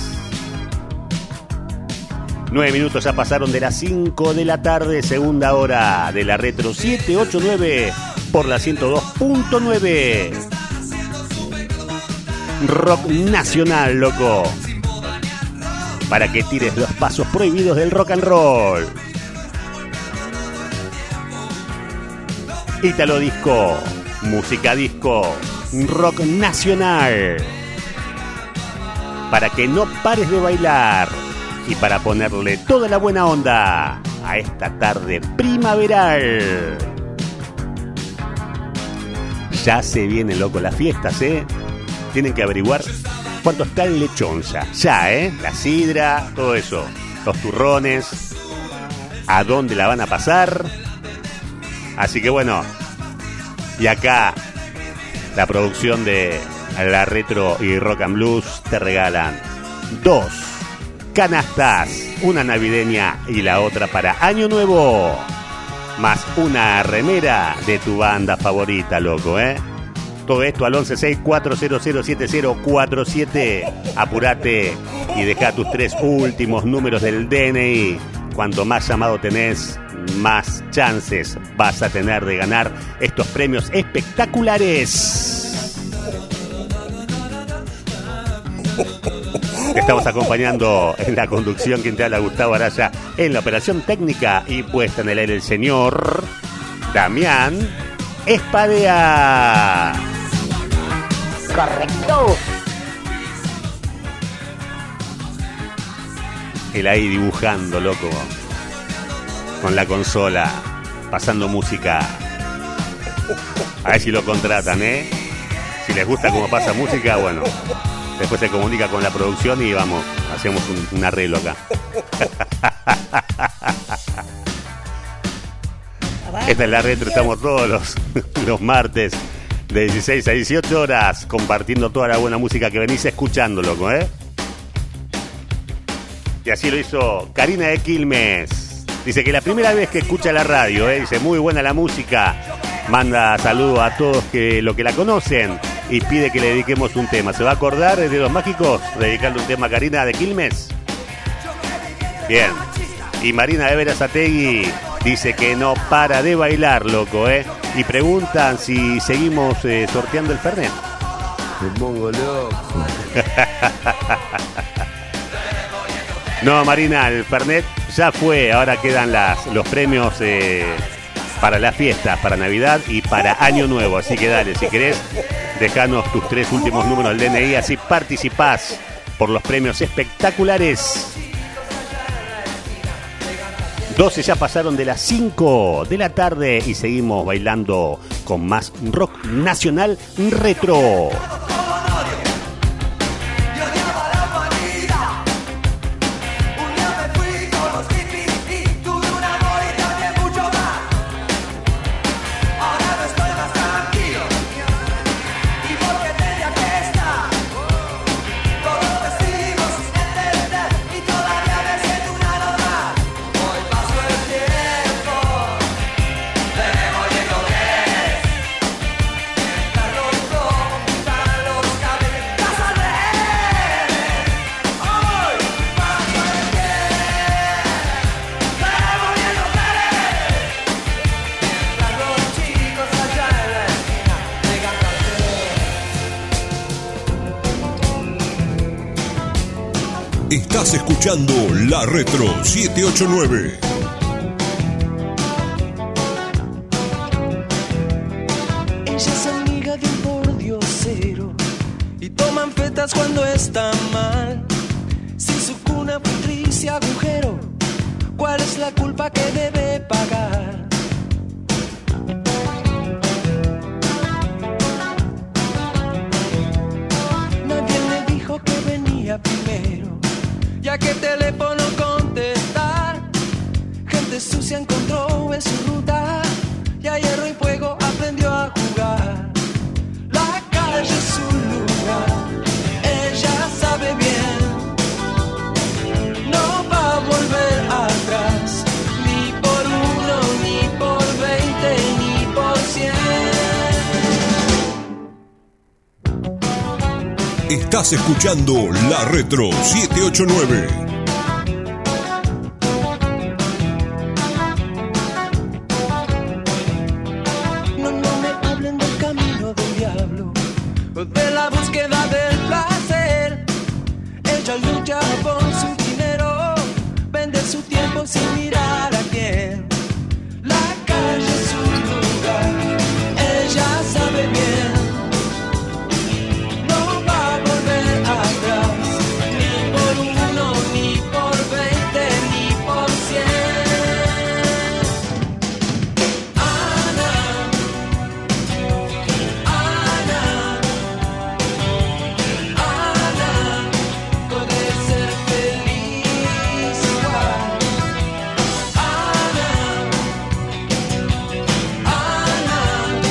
Nueve minutos ya pasaron de las cinco de la tarde, segunda hora de la Retro siete ocho nueve por la ciento dos punto nueve. Rock nacional, loco. Para que tires los pasos prohibidos del rock and roll. Ítalo disco, música disco, rock nacional. Para que no pares de bailar y para ponerle toda la buena onda a esta tarde primaveral. Ya se vienen, loco, las fiestas, ¿eh? Tienen que averiguar cuánto está el lechón ya. Ya, ¿eh? La sidra, todo eso. Los turrones. ¿A dónde la van a pasar? Así que bueno, y acá la producción de La Retro y Rock and Blues te regalan dos canastas, una navideña y la otra para Año Nuevo, más una remera de tu banda favorita, loco, ¿eh? Todo esto al once sesenta y cuatro cero cero siete cero cuatro siete. Apurate y deja tus tres últimos números del D N I. Cuanto más llamado tenés, más chances vas a tener de ganar estos premios espectaculares. Te estamos acompañando en la conducción, quien te habla, Gustavo Araya, en la operación técnica y puesta en el aire el señor Damián Espadea. Correcto. Él ahí dibujando, loco, con la consola, pasando música. A ver si lo contratan, ¿eh? Si les gusta cómo pasa música, bueno, después se comunica con la producción y vamos, hacemos un, un arreglo acá. Esta es la Retro, estamos todos los, los martes de dieciséis a dieciocho horas compartiendo toda la buena música que venís escuchando, loco, ¿eh? Y así lo hizo Karina de Quilmes. Dice que la primera vez que escucha la radio, ¿eh? Dice muy buena la música. Manda saludos a todos que lo que la conocen y pide que le dediquemos un tema. ¿Se va a acordar de Los Mágicos? Dedicarle un tema a Karina de Quilmes. Bien. Y Marina de Verazategui dice que no para de bailar, loco, ¿eh? Y preguntan si seguimos eh, sorteando el Fernet. Me pongo loco. No, Marina, el Fernet ya fue. Ahora quedan las, los premios eh, para las fiestas, para Navidad y para Año Nuevo. Así que dale, si querés, dejanos tus tres últimos números del D N I, así participás por los premios espectaculares. doce ya pasaron de las cinco de la tarde y seguimos bailando con más rock nacional retro. Estás escuchando La Retro siete ocho nueve. Ella es amiga de un pordiosero y toman fetas cuando está mal. Si su cuna fue triste agujero, ¿cuál es la culpa que debe pagar? qué teléfono contestar. Gente sucia encontró en su ruta y a hierro y fuego aprendió a jugar. La calle es su lugar, ella sabe bien. No va a volver atrás, ni por uno, ni por veinte, ni por cien. Estás escuchando La Retro siete ocho nueve. No, no me hablen del camino del diablo, de la búsqueda del placer. Ella lucha por su dinero, vende su tiempo sin mirar a quién. La calle es su lugar, ella sabe bien. No va a volver atrás, ni por uno, ni por veinte, ni por cien. Ana, Ana, Ana, puede ser feliz igual. Ana, Ana,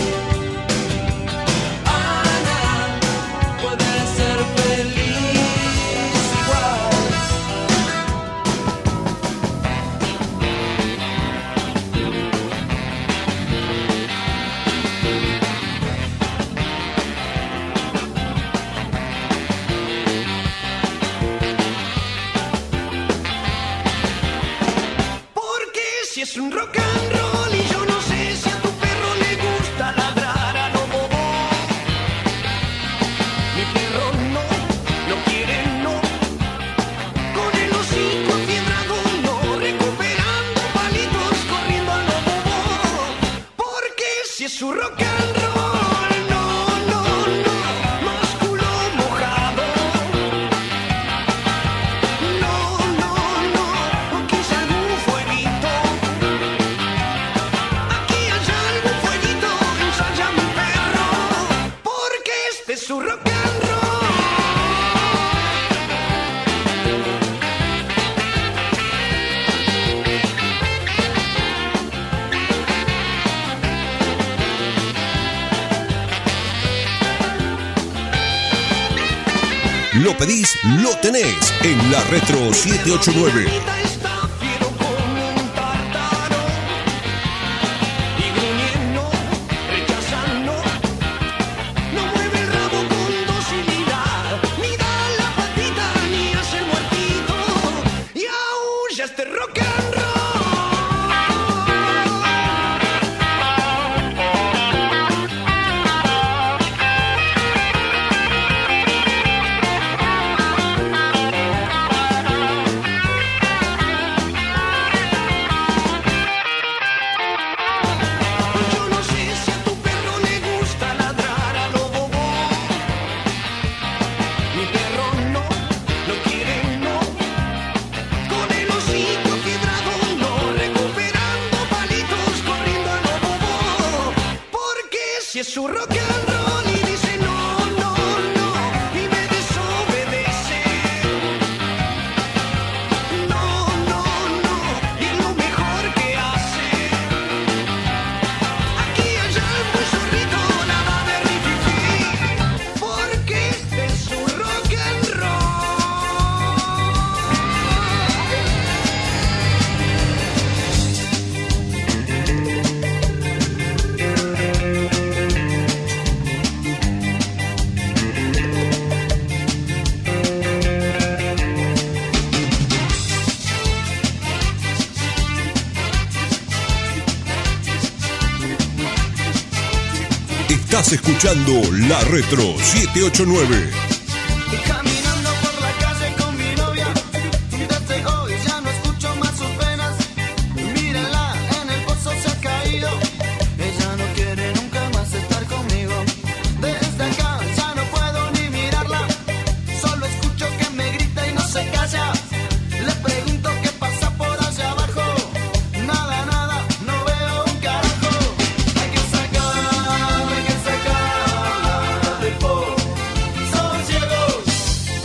Ana, puede ser feliz igual. Porque si es un rock and roll y yo no sé si a tu perro le gusta ladrar a lo bobo. Mi perro no, no quiere no, con el hocico afiebrado no, recuperando palitos, corriendo a lo bobo. Porque si es un rock and roll, no, no, no, músculo mojado. No, no, no, o quizá algún fueguito. Aquí hay algún fueguito, ensaya mi perro. Porque este es su rock and roll. Lo pedís, lo tenés en La Retro siete ocho nueve. Está fiero como un tártaro y gruñendo, rechazando. No mueve el rabo con docilidad, ni da la patita, ni hace el muertito. Y aúlla este rock and roll. Yo no sé si a tu perro le gusta ladrar a lo bobo. Mi perro no, no quiere no, con el hocico afiebrado no, recuperando palitos, corriendo a lo bobo. Porque si es su rock and roll y dice no, no, no, y me desobedece. No, no, no, y es lo mejor que hace. Aquí hay algún zorrito, nada de rififi, porque este es su rock and Estás escuchando La Retro siete ocho nueve. Caminando por la calle con mi novia, desde hoy ya no escucho más sus penas. Mírenla, en el pozo se ha caído. Ella no quiere nunca más estar conmigo. Desde acá ya no puedo ni mirarla. Solo escucho que me grita y no se calla. Le pregunto qué pasa por allá abajo. Nada, nada, no veo un carajo. Hay que sacar, hay que sacar de po. Son ciegos.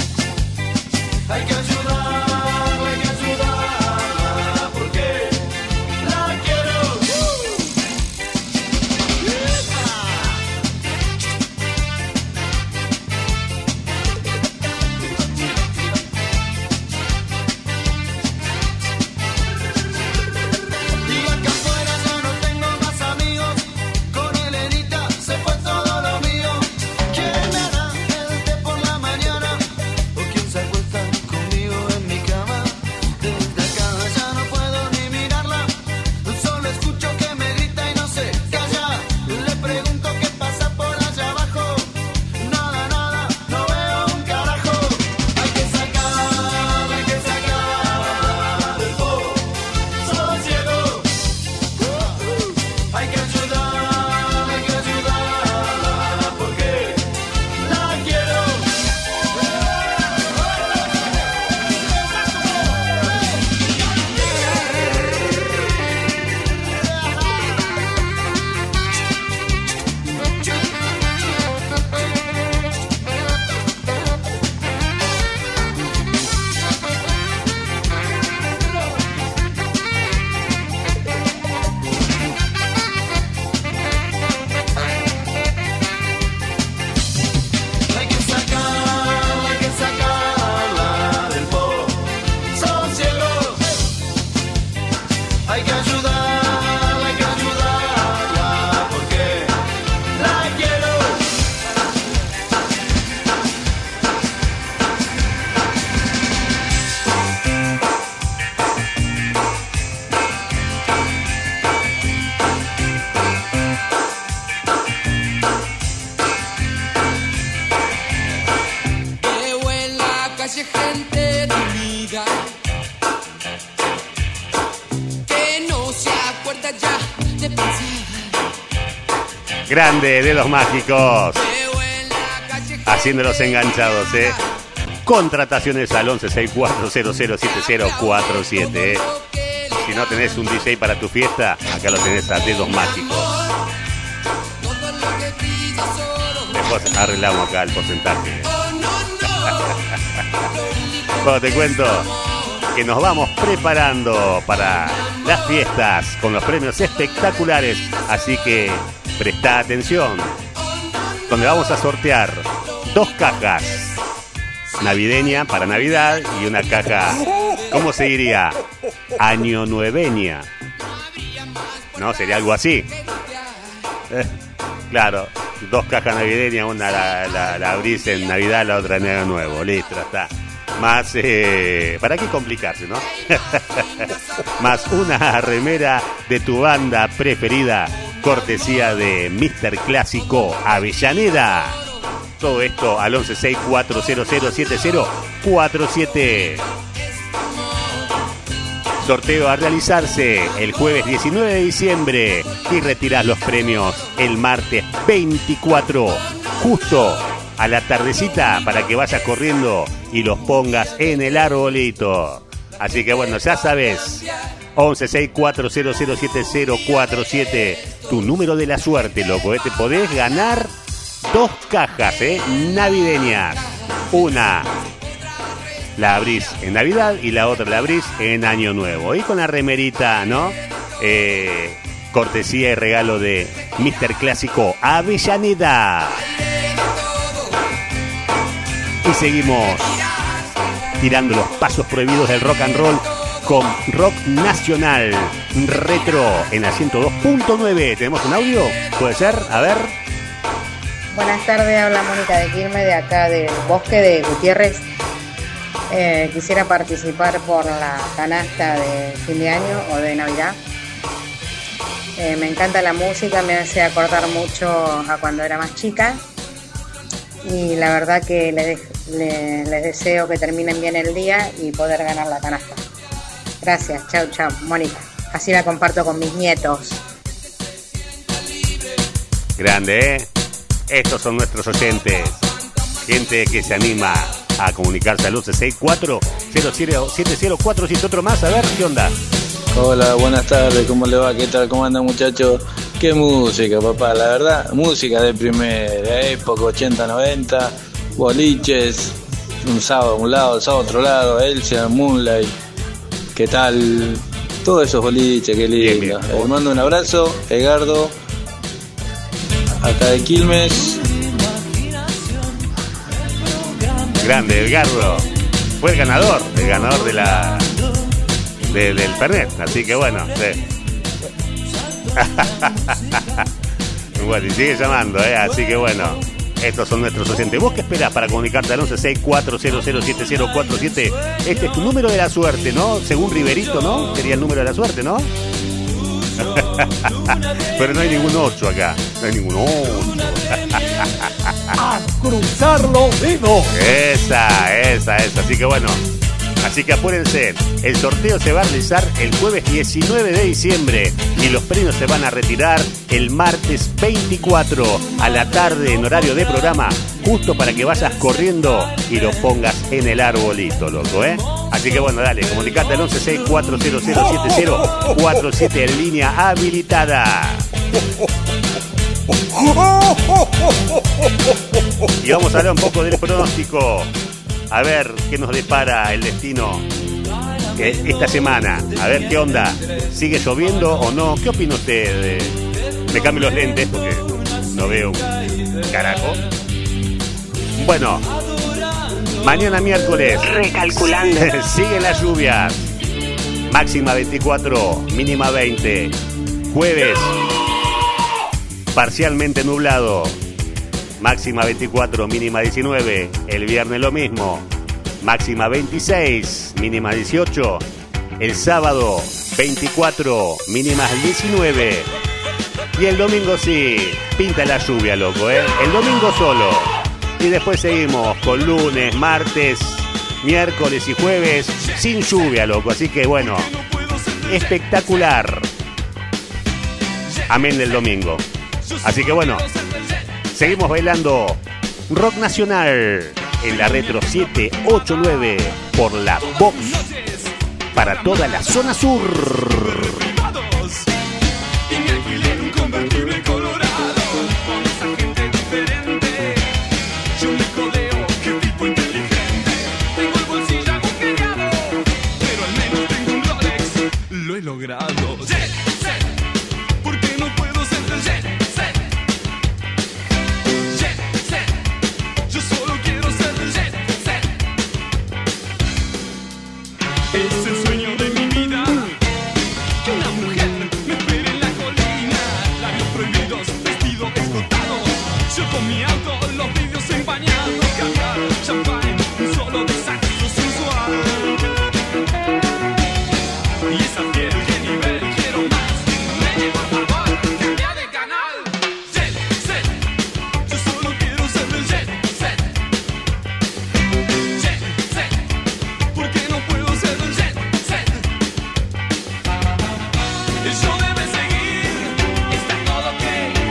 Grande Dedos Mágicos. Haciendo los enganchados, ¿eh? Contrataciones al once sesenta y cuatro cero cero siete cero cuatro siete, ¿eh? Si no tenés un D J para tu fiesta, acá lo tenés a Dedos Mágicos. Después arreglamos acá el porcentaje. Bueno, te cuento que nos vamos preparando para las fiestas con los premios espectaculares, así que presta atención, donde vamos a sortear dos cajas navideña para Navidad y una caja, ¿cómo se diría? Año nueveña, ¿no? Sería algo así. Eh, claro, dos cajas navideñas, una la, la, la abrís en Navidad, la otra en Año Nuevo, listo, está. Más, eh, ¿para qué complicarse, no? Más una remera de tu banda preferida, cortesía de míster Clásico Avellaneda. Todo esto al once sesenta y cuatro cero cero siete cero cuatro siete. Sorteo a realizarse el jueves diecinueve de diciembre y retirás los premios el martes veinticuatro, justo a la tardecita, para que vayas corriendo y los pongas en el arbolito. Así que bueno, ya sabes, once sesenta y cuatro cero cero siete cero cuatro siete, tu número de la suerte, loco, ¿eh? Te podés ganar dos cajas, ¿eh? Navideñas. Una la abrís en Navidad y la otra la abrís en Año Nuevo. Y con la remerita, ¿no? Eh, cortesía y regalo de míster Clásico Avellaneda. Y seguimos tirando los pasos prohibidos del rock and roll con rock nacional retro en la ciento dos punto nueve. ¿Tenemos un audio? ¿Puede ser? A ver. Buenas tardes, habla Mónica de Quilmes, de acá del Bosque de Gutiérrez. Eh, quisiera participar por la canasta de fin de año o de Navidad. Eh, me encanta la música, me hace acordar mucho a cuando era más chica. Y la verdad que les, les, les deseo que terminen bien el día y poder ganar la canasta. Gracias, chao, chao, Mónica. Así la comparto con mis nietos. Grande, ¿eh? Estos son nuestros oyentes. Gente que se anima a comunicarse al once sesenta y cuatro cero cero siete cero cuatro siete. Otro más, a ver, ¿qué onda? Hola, buenas tardes, ¿cómo le va? ¿Qué tal? ¿Cómo andan, muchachos? Qué música, papá, la verdad, música de primera época, ochenta, noventa, boliches, un sábado a un lado, el sábado a otro lado, Elsia, Moonlight, ¿qué tal? Todos esos boliches, qué lindo. Bien, bien. Les mando un abrazo, Edgardo, acá de Quilmes. Grande, Edgardo. Fue el ganador, el ganador de la de, del Fernet, así que bueno, sí. Bueno, y sigue llamando, ¿eh? Así que bueno, estos son nuestros oyentes. ¿Vos qué esperás para comunicarte al once sesenta y cuatro cero cero siete cero cuatro siete? Este es tu número de la suerte, ¿no? Según Riverito, ¿no? Sería el número de la suerte, ¿no? Pero no hay ningún ocho acá. No hay ningún ocho. A cruzar los dedos. Esa, esa, esa. Así que bueno, así que apúrense. El sorteo se va a realizar el jueves diecinueve de diciembre y los premios se van a retirar el martes veinticuatro a la tarde en horario de programa, justo para que vayas corriendo y lo pongas en el arbolito, loco, ¿eh? Así que bueno, dale, comunicate al once sesenta y cuatro cero cero siete cero cuatro siete en línea habilitada. Y vamos a hablar un poco del pronóstico. A ver qué nos depara el destino esta semana. A ver qué onda. ¿Sigue lloviendo o no? ¿Qué opina usted? De... Me cambio los lentes porque no veo un carajo. Bueno, mañana miércoles. Recalculando. Siguen las lluvias. Máxima veinticuatro, mínima veinte. Jueves, parcialmente nublado. Máxima veinticuatro, mínima diecinueve. El viernes lo mismo. Máxima veintiséis, mínima dieciocho. El sábado veinticuatro, mínimas diecinueve. Y el domingo sí, pinta la lluvia, loco, ¿eh? El domingo solo. Y después seguimos con lunes, martes, miércoles y jueves sin lluvia, loco. Así que bueno, espectacular. Amén del domingo. Así que bueno, seguimos bailando rock nacional en la Retro siete ocho nueve por la Vox para toda la zona sur. Lo he logrado. Jet set, porque no puedo ser del jet set. Jet set, yo solo quiero ser del jet set. Es el sueño de mi vida que una mujer me espere en la colina. Labios prohibidos, vestido explotado. Yo con mi auto, los vidrios empañados. Caviar, champán, un solo de saxo sensual. Y esa piel, qué nivel, quiero más. Nene, por favor, cambia de canal. Jet set, yo solo quiero ser del jet set. Jet set, porque no puedo ser del jet set. Yo debe seguir, está todo ok.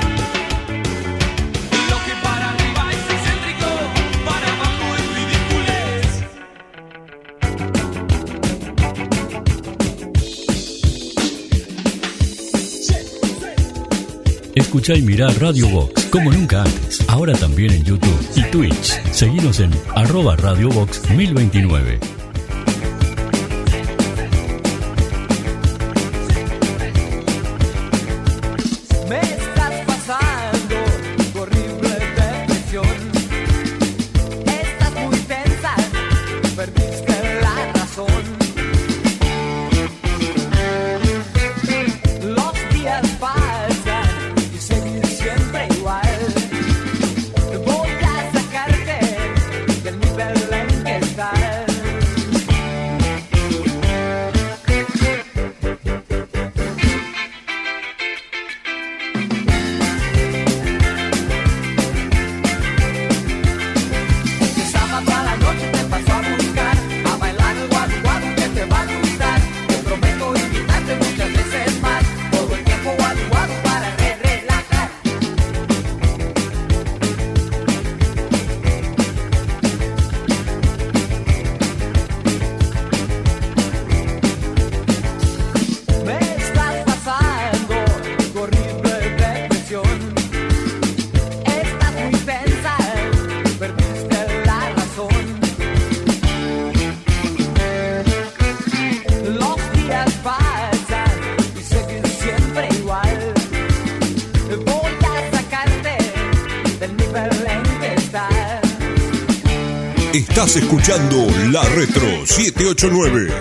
Lo que para arriba es excéntrico, para abajo es ridiculez. Escuchá y mirá Radio Vox como nunca antes. Ahora también en YouTube y Twitch. Seguinos en arroba Radio Vox mil veintinueve. Me estás pasando tu horrible depresión. Estás muy tensa, perdiste la razón. Los días pasan y seguir siempre igual. Voy a sacarte del nivel en que estás. Que sábado a la noche te paso a buscar, a bailar el guadu guadu que te va a gustar. Te prometo invitarte muchas veces más, todo el tiempo guadu guadu para re relajar. Me estás pasando tu horrible depresión. Estás muy tensa, perdiste la razón. Los días pasan y seguir siempre igual. Voy a sacarte del nivel en que estás. Estás escuchando La Retro siete ocho nueve.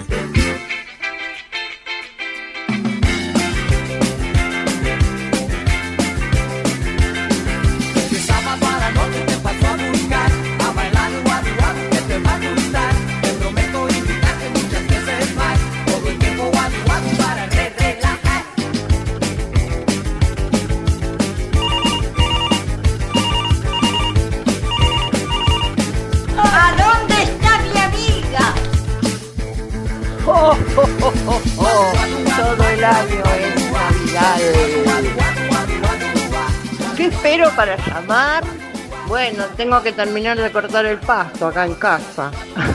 Que sábado a la noche te paso a buscar, a bailar el guadu guadu que te va a gustar. Te prometo invitarte muchas veces más, todo el tiempo guadu guadu para re relajar. ¿A dónde está mi amiga? Oh, oh, oh, oh, oh. Todo el año es Navidad. ¿Qué espero para llamar? Bueno, tengo que terminar de cortar el pasto acá en casa.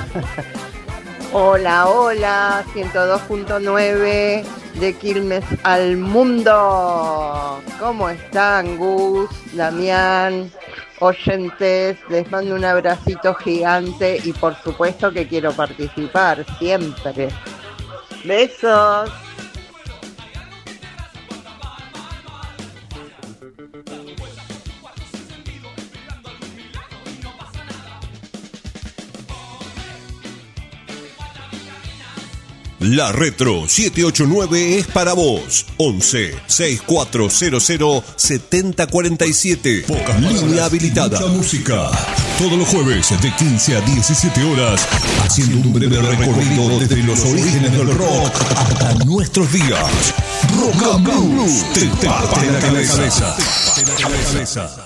Hola, hola, ciento dos punto nueve de Quilmes al mundo. ¿Cómo están, Gus, Damián, oyentes? Les mando un abracito gigante y por supuesto que quiero participar siempre. Besos. La Retro siete ocho nueve es para vos. once sesenta y cuatro cero cero setenta cuarenta y siete. Pocas línea habilitada. Mucha música. Todos los jueves de quince a diecisiete horas, haciendo un breve recorrido desde los orígenes del rock hasta nuestros días. Rock and Blues te parte la cabeza. Te parte la cabeza.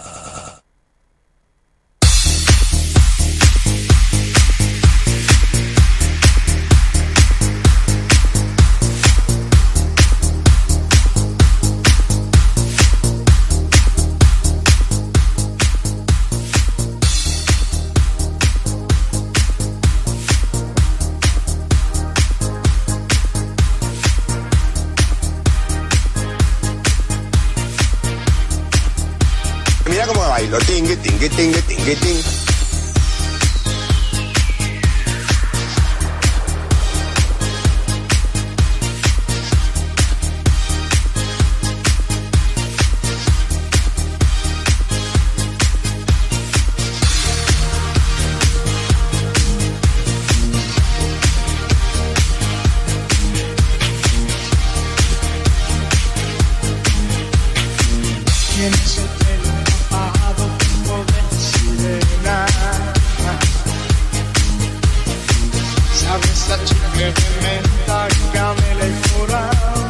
tingue, tingue, tingue, tingue. Tienes el pelo apagado como de sirena. Sabes la chica de menta, canela y coral.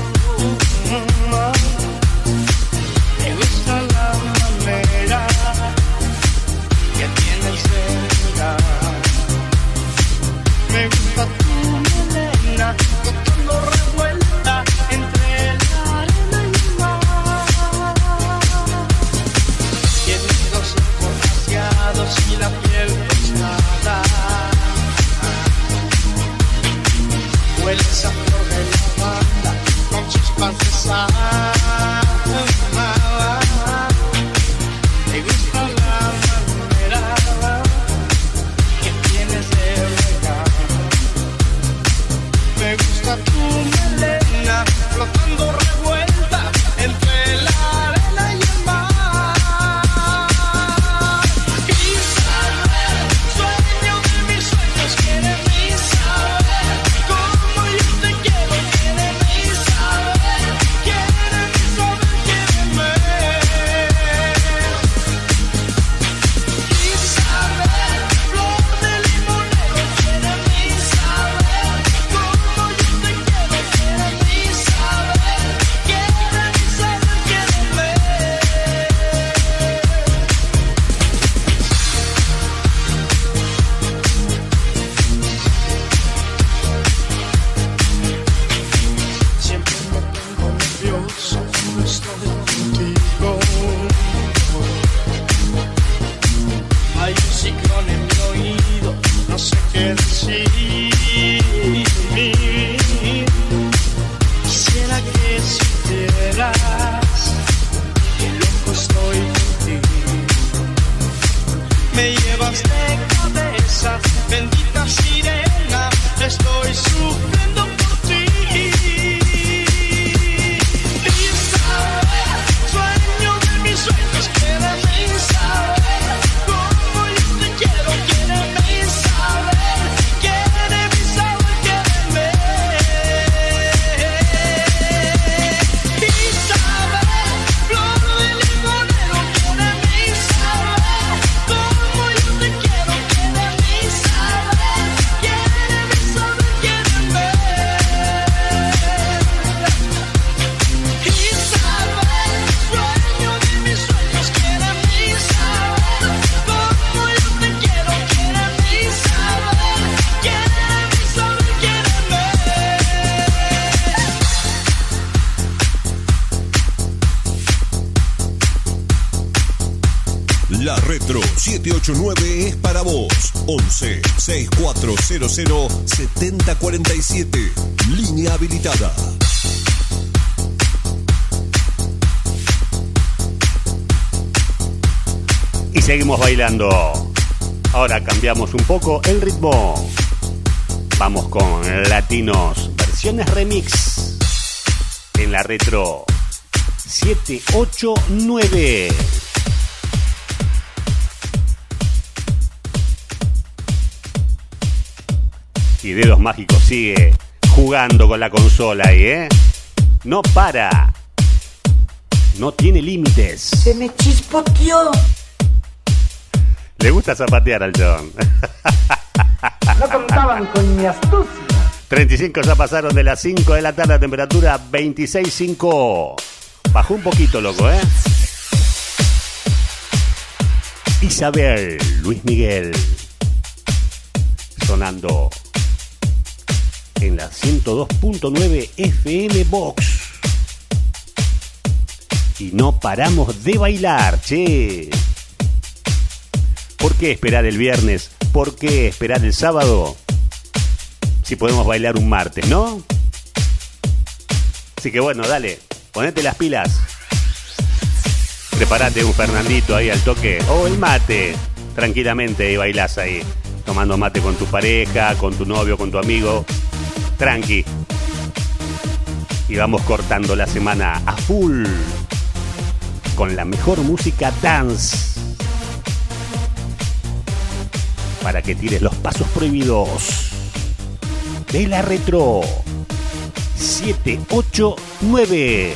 Me gusta la manera que tienes de mirar. Me gusta tu melena, flotando revuelta entre la arena y el mar. Tienes los ojos rasgados y la piel rosada. Hueles a flor de lavanda con chispas de sal. Me gusta la manera que tienes de regar. Me gusta tu melena flotando revuelta entre la arena y el mar. Isabel, sueño de mis sueños, quiere mi Isabel. Como yo te quiero, quiere mi Isabel. Quiere mi Isabel, quiéreme. Isabel, flor de limonero, quiere mi Isabel. Como yo te quiero, quiere mi Isabel. Quiere mi Isabel, quiéreme. Siempre me pongo nervioso cuando estoy contigo. Hay un ciclón en mi oído, no sé qué decir. Quisiera que supieras que loco estoy por ti. Me llevas de cabeza, bendita sirena, estoy sufriendo por ti. Isabel, sueño de mis sueños, quiere mi Isabel. Como yo te quiero, quiere mi Isabel. Quiere mi Isabel, quiéreme. Isabel, flor de limonero, quiere mi Isabel. Como yo te quiero, quiere mi Isabel. Quiere mi Isabel, quiéreme. Isabel, sueño de mis sueños, quiere mi Isabel. Como yo te quiero, quiere mi Isabel. Quiere mi Isabel, quiéreme. La Retro siete ocho nueve es para vos. once, sesenta y cuatro cero cero, setenta cuarenta y siete. Línea habilitada. Y seguimos bailando. Ahora cambiamos un poco el ritmo. Vamos con latinos, versiones remix. En la Retro siete ocho nueve. Y Dedos Mágicos sigue jugando con la consola ahí, ¿eh? No para. No tiene límites. Se me chispoteó. Le gusta zapatear al John. No contaban con mi astucia. treinta y cinco ya pasaron de las cinco de la tarde, temperatura veintiséis punto cinco. Bajó un poquito, loco, ¿eh? Isabel, Luis Miguel. Sonando en la ciento dos punto nueve F M Box. Y no paramos de bailar, che. ¿Por qué esperar el viernes? ¿Por qué esperar el sábado? Si podemos bailar un martes, ¿no? Así que bueno, dale, ponete las pilas. Prepárate un Fernandito ahí al toque o el mate, tranquilamente y bailás ahí, tomando mate con tu pareja, con tu novio, con tu amigo, tranqui. Y vamos cortando la semana a full con la mejor música dance para que tires los pasos prohibidos de la Retro siete ocho nueve.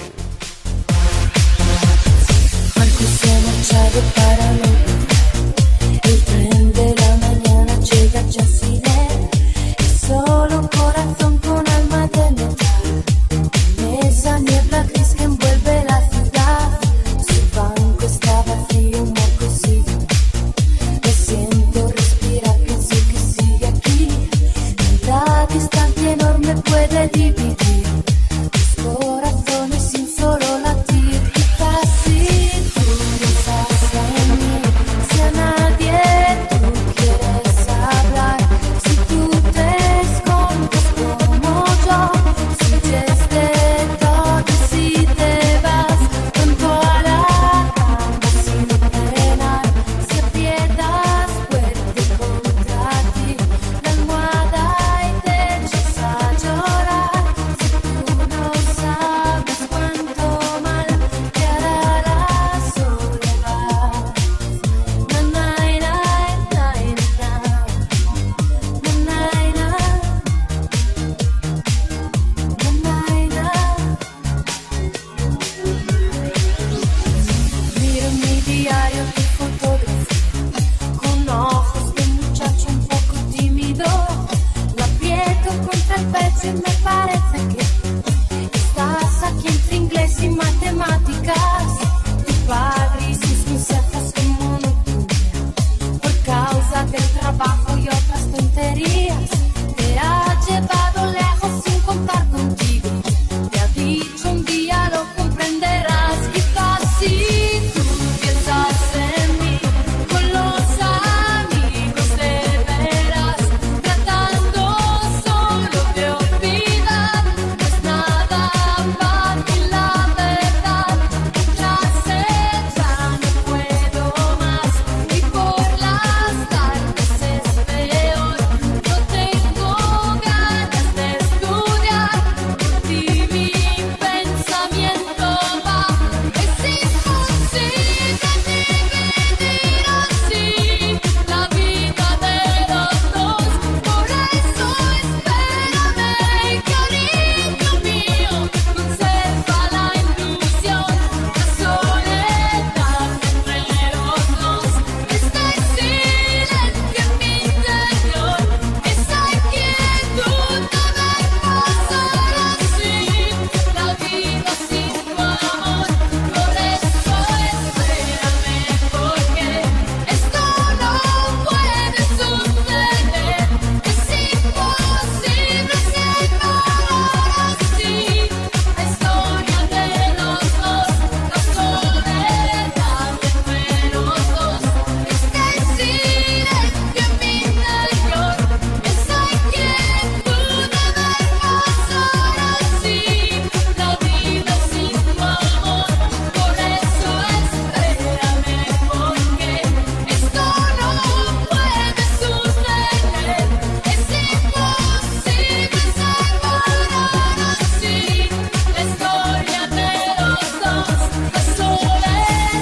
Marco se ha marchado para no. El tren de la mañana llega ya sin él. Es solo un corazón con alma de metal. Esa niebla gris que envuelve la ciudad. Su banco está vacío, no consigo. Me siento respirar, pienso que sigue aquí. La distancia enorme puede dividir los corazones sin solo latir. Quizás si tú piensas en mí, si a nadie tú quieres hablar, si tú te escondes como yo, si huyes de todo y si te vas junto a la cama sin frenar, si aprietas fuerte contra ti la almohada y te echas a llorar, si tú no sabes cuánto mal te hará la soledad. Na na na na na na na Miro en mi diario tu fotografía con ojos de muchacho un poco tímido. La aprieto contra el pecho y me parece que estás aquí entre inglés y matemáticas. Tu padre y sus consejos con monotonía por causa del trabajo y otras tonterías. Te ha llevado lejos sin contar contigo. Te ha dicho un día lo comprenderás. Quizás si tú piensas en mí con los amigos te verás tratando solo de olvidar. No es nada fácil la verdad. Tras ella no puedo más y por las tardes es peor. No tengo ganas de estudiar y mi pensamiento va. Es imposible dividir así la vida de los dos. Por eso espérame, cariño mío, conserva la ilusión, la soledad entre los dos. Este silencio en mi interior, esa inquietud de ver pasar así la vida sin tu amor. Por eso espérame, porque esto no puede suceder. Es imposible separar así la historia de los dos, la soledad entre los dos. Este silencio en mi interior, esa inquietud de ver pasar así la vida sin tu amor. Por eso espérame, porque esto no puede suceder. Es imposible separar así la historia de los dos, la soledad.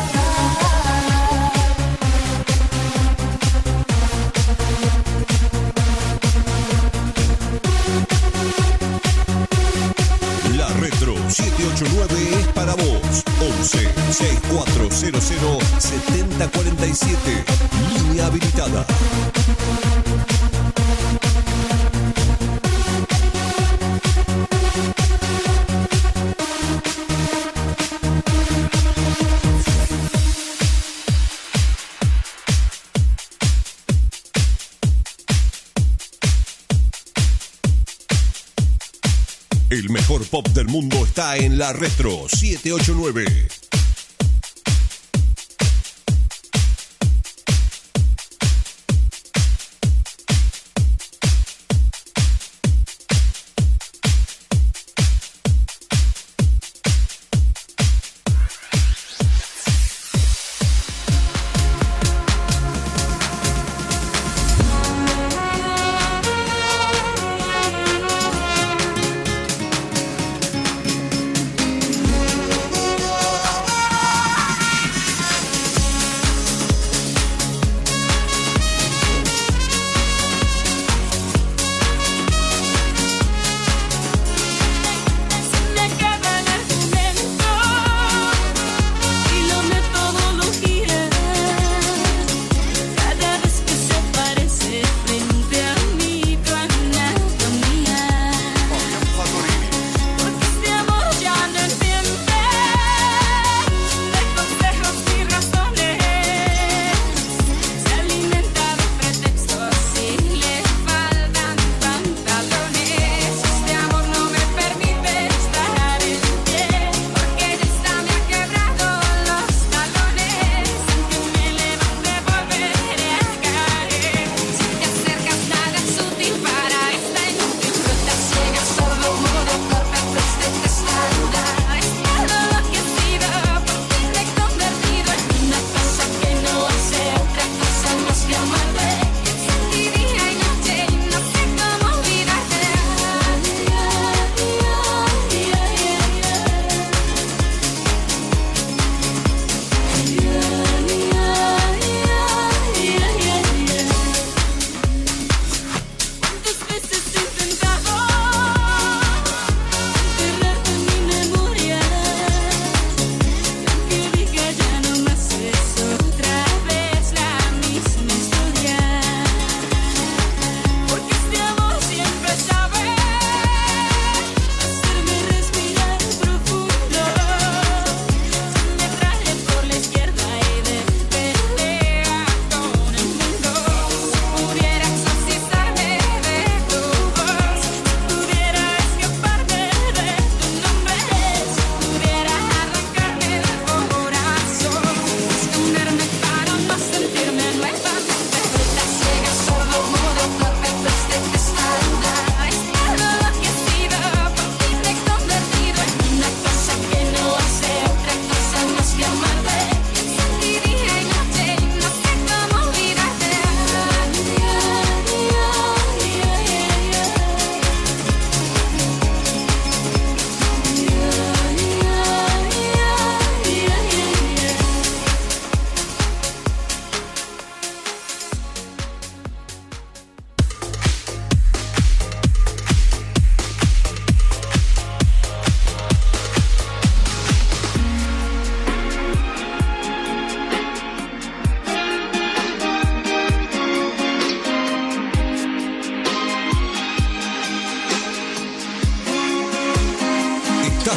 La Retro siete ocho nueve es para vos. once sesenta y cuatro cero cero setenta cuarenta y siete. Línea habilitada. El mejor pop del mundo está en la Retro siete ocho nueve.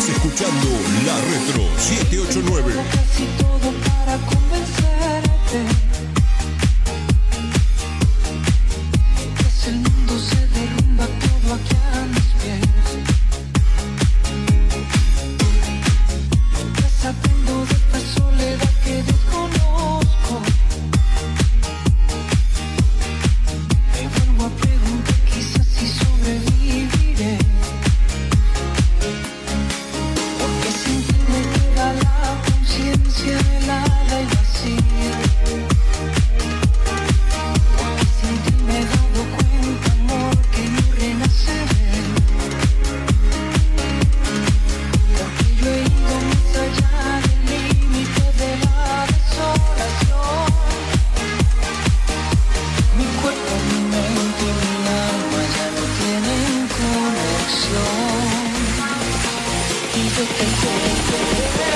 Estás escuchando La Retro siete ocho nueve. Casi todo para convencerte. Pues el mundo se derrumba todo aquí a mis pies. Desaprendo de esta soledad que desconozco. Me vuelvo a preguntar quizás si sobreviviré. Porque sin ti me queda la conciencia helada y vacía. Porque sin ti me he dado cuenta, amor, que no renaceré. Porque yo he ido más allá del límite de la desolación. Mi cuerpo, mi mente y mi alma ya no tienen conexión. Y yo te quiero.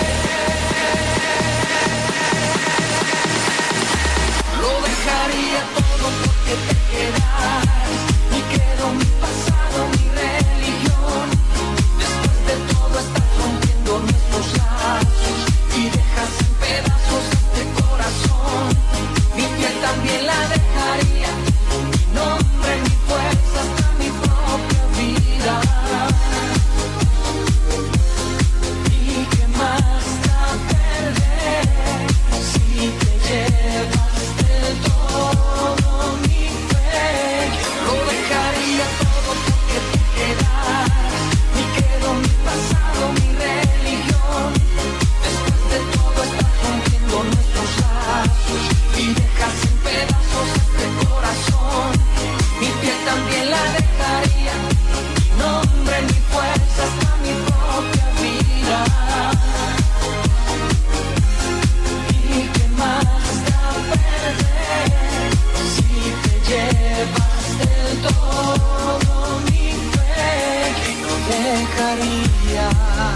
Lo dejaría todo porque te quedas. Mi credo, mi pasado, mi religión. Después de todo estás rompiendo nuestros lazos y dejas en pedazos este corazón. Mi piel también la dejaría. Mi nombre, mi fuerza, hasta mi propia vida. ¿Y qué más da perder si te llevas del todo mi fe? Lo dejaría todo porque te quedas. Mi credo, mi pasado, mi religión. Después de todo estás rompiendo nuestros lazos y dejas en pedazos este corazón. Mi piel también la dejaría. Mi nombre, mi fuerza, hasta mi propia vida. ¿Y qué más da perder si te llevas del todo mi fe? No dejaría.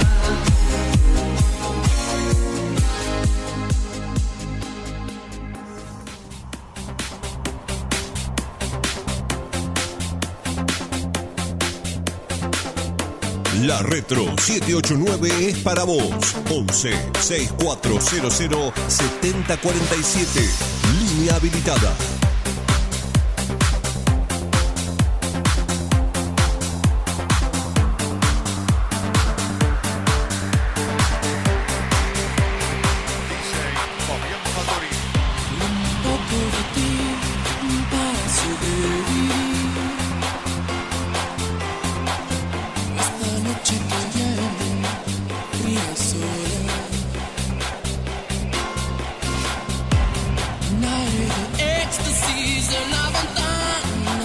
La Retro siete ocho nueve es para vos. once sesenta y cuatro cero cero setenta cuarenta y siete. Línea habilitada. Un poco de ti para sobrevivir. Esta noche que viene, fría sola. Un aire de éxtasis en la ventana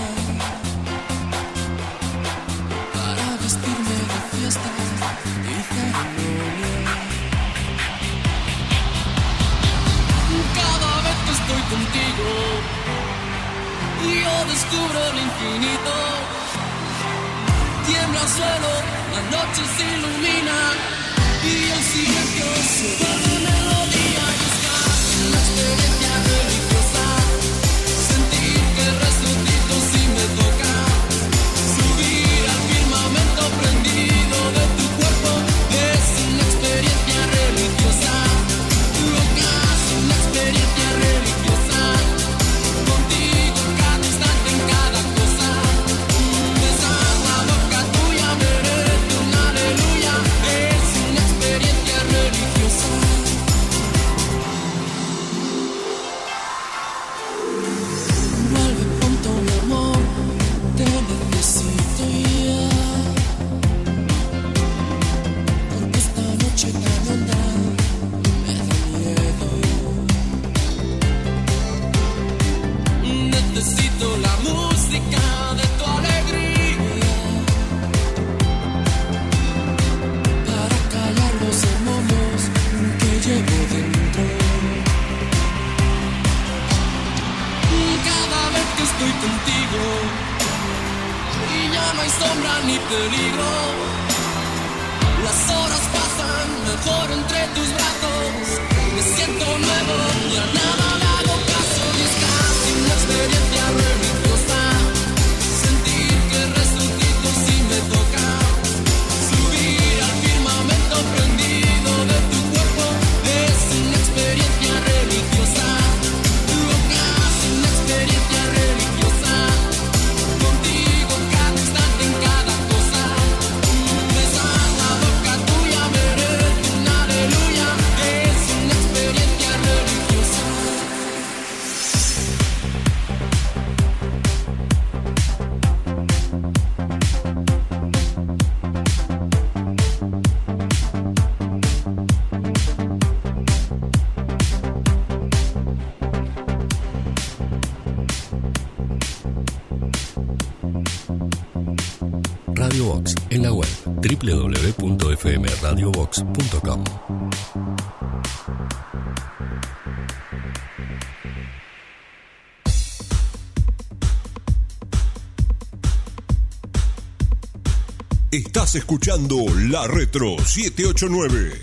para vestirme de fiesta y ceremonia. Cada vez que estoy contigo, yo descubro el infinito. Tiembla el suelo, la noche se ilumina y el silencio se vuelve melodía. Y es casi una experiencia religiosa, sentir que resucito si me toca. Subir al firmamento prendido de tu cuerpo es una experiencia religiosa. Loca, es una experiencia religiosa. Contigo en cada instante, en cada cosa. Besar la boca tuya merece un aleluya. Es una experiencia religiosa. Vuelve pronto, mi amor, te necesito ya. Porque esta noche tan honda me da miedo. Necesito la música de tu alegría para callar los demonios que llevo dentro. Cada vez que estoy contigo y ya no hay sombra ni peligro, las horas pasan mejor entre tus brazos. Me siento nuevo y a nada le hago caso. Y es casi una experiencia religiosa, sentir que resucito si me toca. Subir en la web doble u doble u doble u punto f m radio box punto com. Estás escuchando La Retro siete ocho nueve.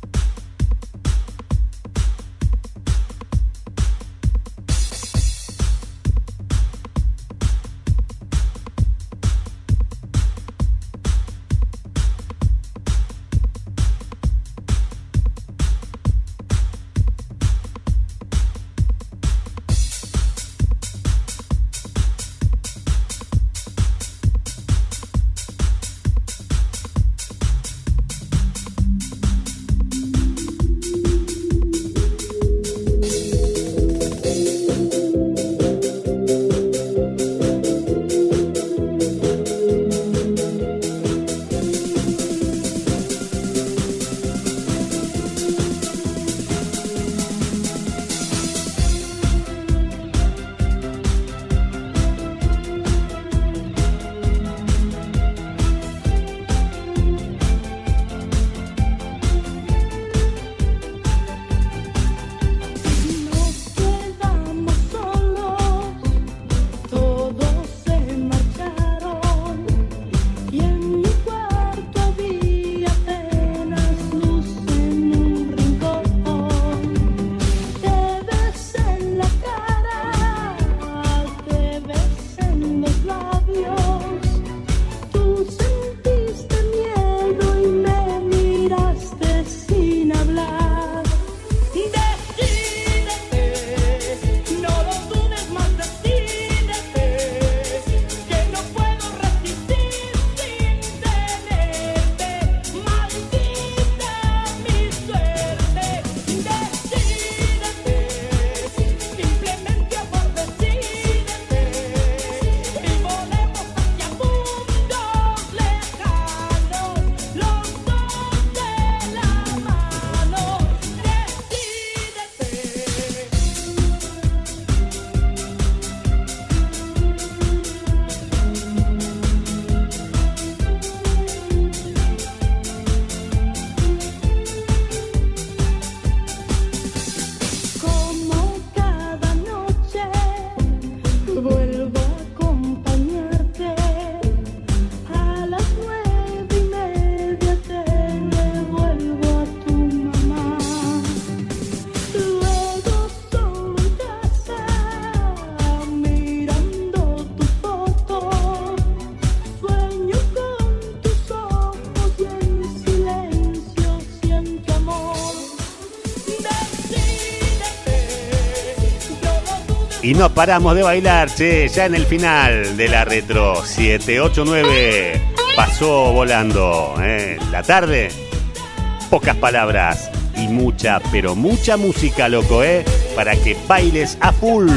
Y no paramos de bailar, che, ya en el final de la Retro siete ocho nueve. Pasó volando, ¿eh? La tarde, pocas palabras y mucha, pero mucha música, loco, ¿eh? Para que bailes a full.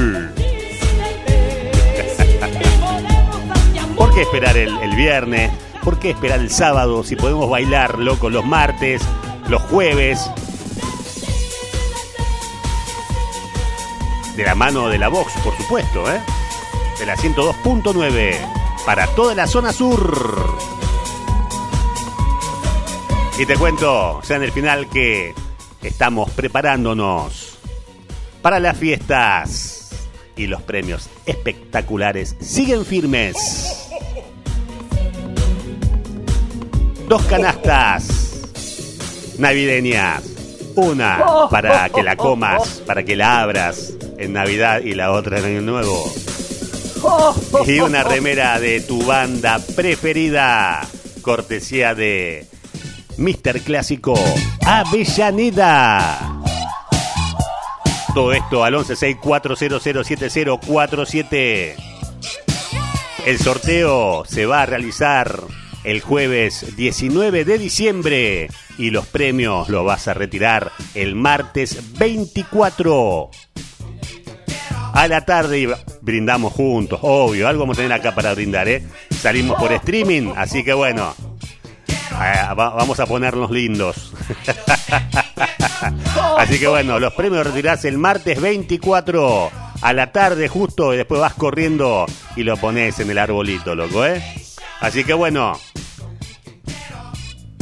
¿Por qué esperar el, el viernes? ¿Por qué esperar el sábado si podemos bailar, loco, los martes, los jueves? De la mano de la Vox, por supuesto, ¿eh? De la ciento dos punto nueve para toda la zona sur. Y te cuento, ya en el final, que estamos preparándonos para las fiestas y los premios espectaculares siguen firmes. Dos canastas navideñas, una para que la comas, para que la abras en Navidad y la otra en Año Nuevo. Y una remera de tu banda preferida, cortesía de míster Clásico Avellaneda. Todo esto al once seis cuatro cero cero siete cero cuatro siete. El sorteo se va a realizar el jueves diecinueve de diciembre y los premios los vas a retirar el martes veinticuatro. A la tarde y brindamos juntos, obvio, algo vamos a tener acá para brindar, ¿eh? Salimos por streaming, así que bueno, eh, va, vamos a ponernos lindos. Así que bueno, los premios los retirás el martes veinticuatro a la tarde justo y después vas corriendo y lo pones en el arbolito, loco, ¿eh? Así que bueno,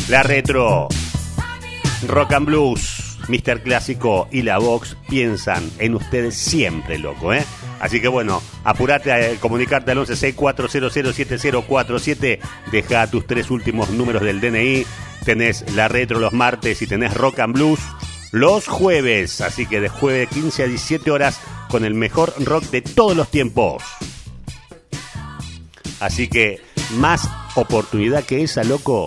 La Retro, Rock and Blues, míster Clásico y la Vox piensan en ustedes siempre, loco, ¿eh? Así que bueno, apurate a comunicarte al once sesenta y cuatro cero cero siete cero cuatro siete. Deja tus tres últimos números del D N I. Tenés La Retro los martes y tenés Rock and Blues los jueves. Así que de jueves quince a diecisiete horas con el mejor rock de todos los tiempos. Así que más oportunidad que esa, loco.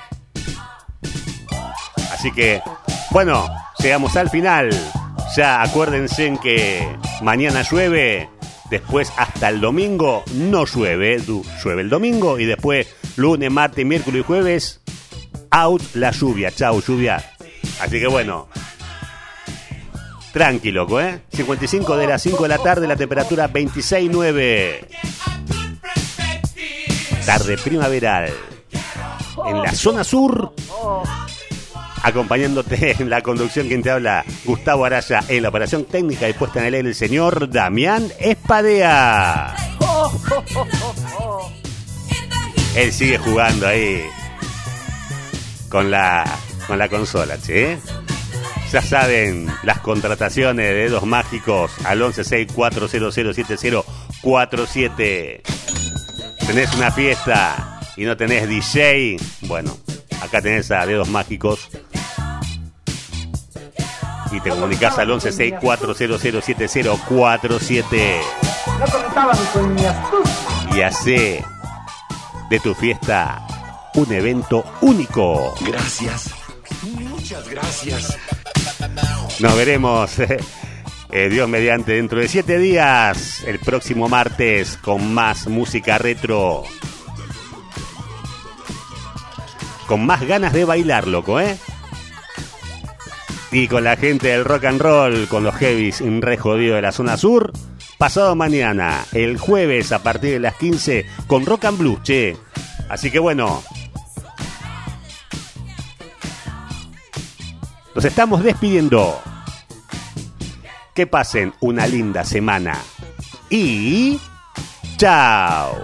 Así que, bueno, llegamos al final. Ya acuérdense en que mañana llueve, después hasta el domingo no llueve, llueve el domingo y después lunes, martes, miércoles y jueves, out la lluvia, chau lluvia. Así que bueno, tranqui, loco, ¿eh? cincuenta y cinco de las cinco de la tarde, la temperatura veintiséis nueve. Tarde primaveral. En la zona sur, acompañándote en la conducción, quien te habla, Gustavo Araya, en la operación técnica y puesta en el aire el señor Damián Espadea. Él sigue jugando ahí con la, con la consola, che. Ya saben, las contrataciones de dedos mágicos al once sesenta y cuatro cero cero siete cero cuatro siete. Tenés una fiesta y no tenés D J, bueno, acá tenés a Dedos Mágicos y te comunicás al once sesenta y cuatro cero cero siete cero cuatro siete. No contaban con mi astucia. Y hace de tu fiesta un evento único. Gracias. Muchas gracias. Nos veremos, eh, eh, Dios mediante, dentro de siete días, el próximo martes, con más música retro. Con más ganas de bailar, loco, ¿eh? Y con la gente del rock and roll, con los heavies re jodidos de la zona sur. Pasado mañana, el jueves, a partir de las quince, con Rock and Blues, che. Así que bueno, nos estamos despidiendo. Que pasen una linda semana. Y chao.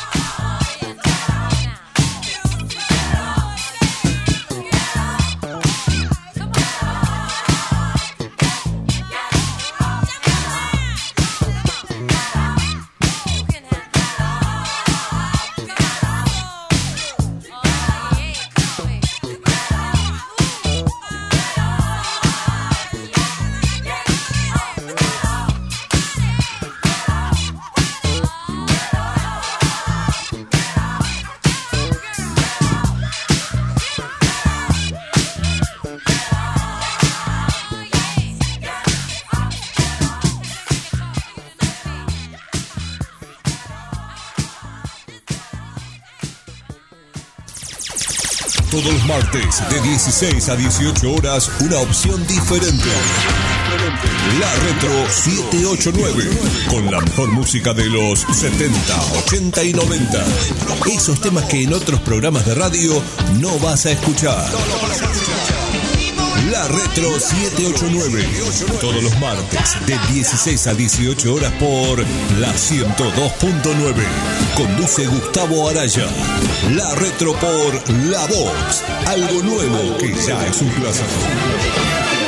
Todos los martes de dieciséis a dieciocho horas, una opción diferente. La Retro siete ocho nueve, con la mejor música de los setenta, ochenta y noventa. Esos temas que en otros programas de radio no vas a escuchar. La Retro siete ocho nueve, todos los martes de dieciséis a dieciocho horas por la ciento dos punto nueve. Conduce Gustavo Araya. La Retro por La Vox, algo nuevo que ya es un clásico.